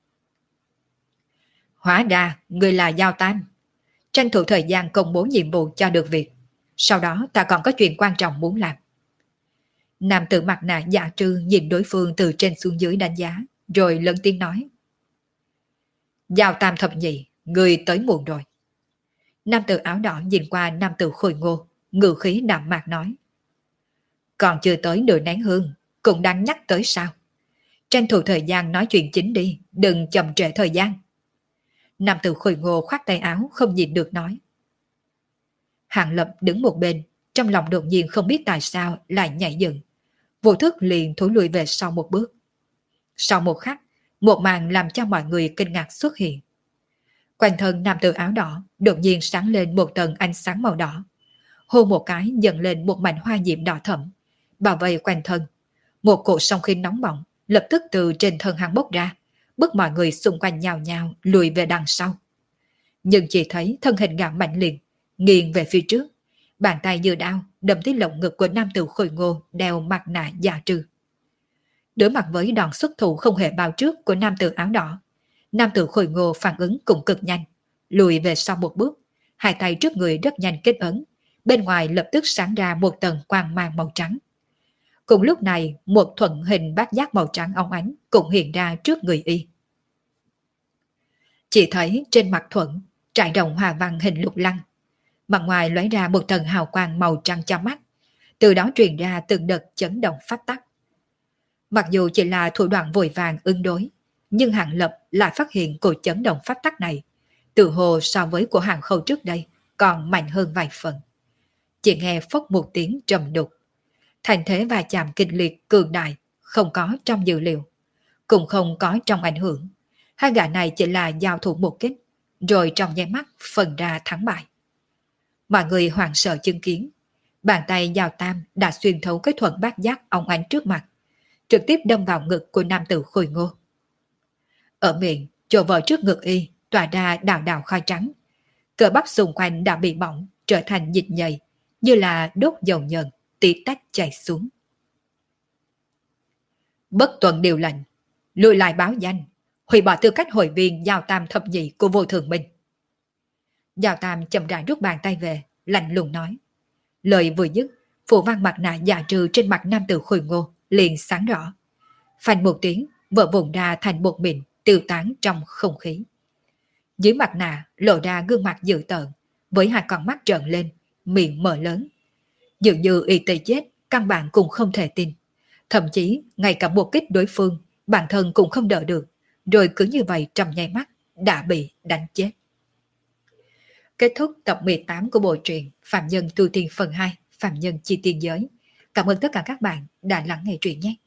Hóa ra người là Giao Tam. Tranh thủ thời gian công bố nhiệm vụ cho được việc. Sau đó ta còn có chuyện quan trọng muốn làm. Nam tử mặt nạ dạ trư nhìn đối phương từ trên xuống dưới đánh giá, rồi lớn tiếng nói. Giao Tam thập nhị, người tới muộn rồi. Nam tử áo đỏ nhìn qua nam tử khôi ngô, ngự khí đạm mạc nói. Còn chưa tới nửa nén hương, cũng đang nhắc tới sao? Tranh thủ thời gian nói chuyện chính đi, đừng chậm trễ thời gian. Nam tử khôi ngô khoát tay áo không nhìn được nói. Hàng Lập đứng một bên, trong lòng đột nhiên không biết tại sao lại nhảy dựng. Vô thức liền thối lùi về sau một bước. Sau một khắc, một màn làm cho mọi người kinh ngạc xuất hiện. Quanh thân nam tử áo đỏ đột nhiên sáng lên một tầng ánh sáng màu đỏ. Hô một cái dần lên một mảnh hoa diệm đỏ thẫm, bảo vệ quanh thân. Một cỗ sóng khí nóng bỏng lập tức từ trên thân hắn bốc ra, bức mọi người xung quanh nhào nhào lùi về đằng sau. Nhưng chỉ thấy thân hình gã mạnh liền nghiêng về phía trước, bàn tay như đao đâm tới lồng ngực của nam tử khôi ngô đeo mặt nạ dạ trừ. Đối mặt với đòn xuất thủ không hề bao trước của nam tử áo đỏ, nam tử khôi ngô phản ứng cũng cực nhanh, lùi về sau một bước, hai tay trước người rất nhanh kết ấn, bên ngoài lập tức sáng ra một tầng quang mang màu trắng. Cùng lúc này, một thuận hình bát giác màu trắng óng ánh cũng hiện ra trước người y. Chỉ thấy trên mặt thuận trải rộng hòa văn hình lục lăng, mặt ngoài lóe ra một tầng hào quang màu trắng cho mắt, từ đó truyền ra từng đợt chấn động pháp tắc. Mặc dù chỉ là thủ đoạn vội vàng ứng đối, nhưng Hàng Lập lại phát hiện cuộc chấn động pháp tắc này tự hồ so với của Hàng Khâu trước đây còn mạnh hơn vài phần. Chỉ nghe phốc một tiếng trầm đục, thành thế va chạm kịch liệt cường đại, không có trong dự liệu, cũng không có trong ảnh hưởng. Hai gã này chỉ là giao thủ một kích, rồi trong nháy mắt phần ra thắng bại. Mọi người hoảng sợ chứng kiến, bàn tay Giao Tam đã xuyên thấu cái thuận bát giác óng ánh trước mặt, trực tiếp đâm vào ngực của nam tử khôi ngô. Ở miệng, chỗ vỡ trước ngực y tỏa ra đào đào khai trắng, cơ bắp xung quanh đã bị bỏng trở thành dịch nhầy, như là đốt dầu nhờn tí tách chảy xuống. Bất tuân điều lệnh, lùi lại báo danh, hủy bỏ tư cách hội viên Giao Tam thập nhị của Vô Thường Minh. Giao Tam chậm rãi rút bàn tay về, lạnh lùng nói. Lời vừa dứt, phủ văn mặt nạ dạ trừ trên mặt nam tử khôi ngô liền sáng rõ. Phanh một tiếng, vỡ vụn ra thành bột mịn tiêu tán trong không khí. Dưới mặt nạ lộ ra gương mặt dữ tợn, với hai con mắt trợn lên, miệng mở lớn. Dường như y tê chết, căn bản cũng không thể tin. Thậm chí, ngay cả một kích đối phương, bản thân cũng không đỡ được, rồi cứ như vậy trong nháy mắt, đã bị đánh chết. Kết thúc tập mười tám của bộ truyện Phạm Nhân Tu Tiên phần hai, Phạm Nhân Chi Tiên Giới. Cảm ơn tất cả các bạn đã lắng nghe truyện nhé.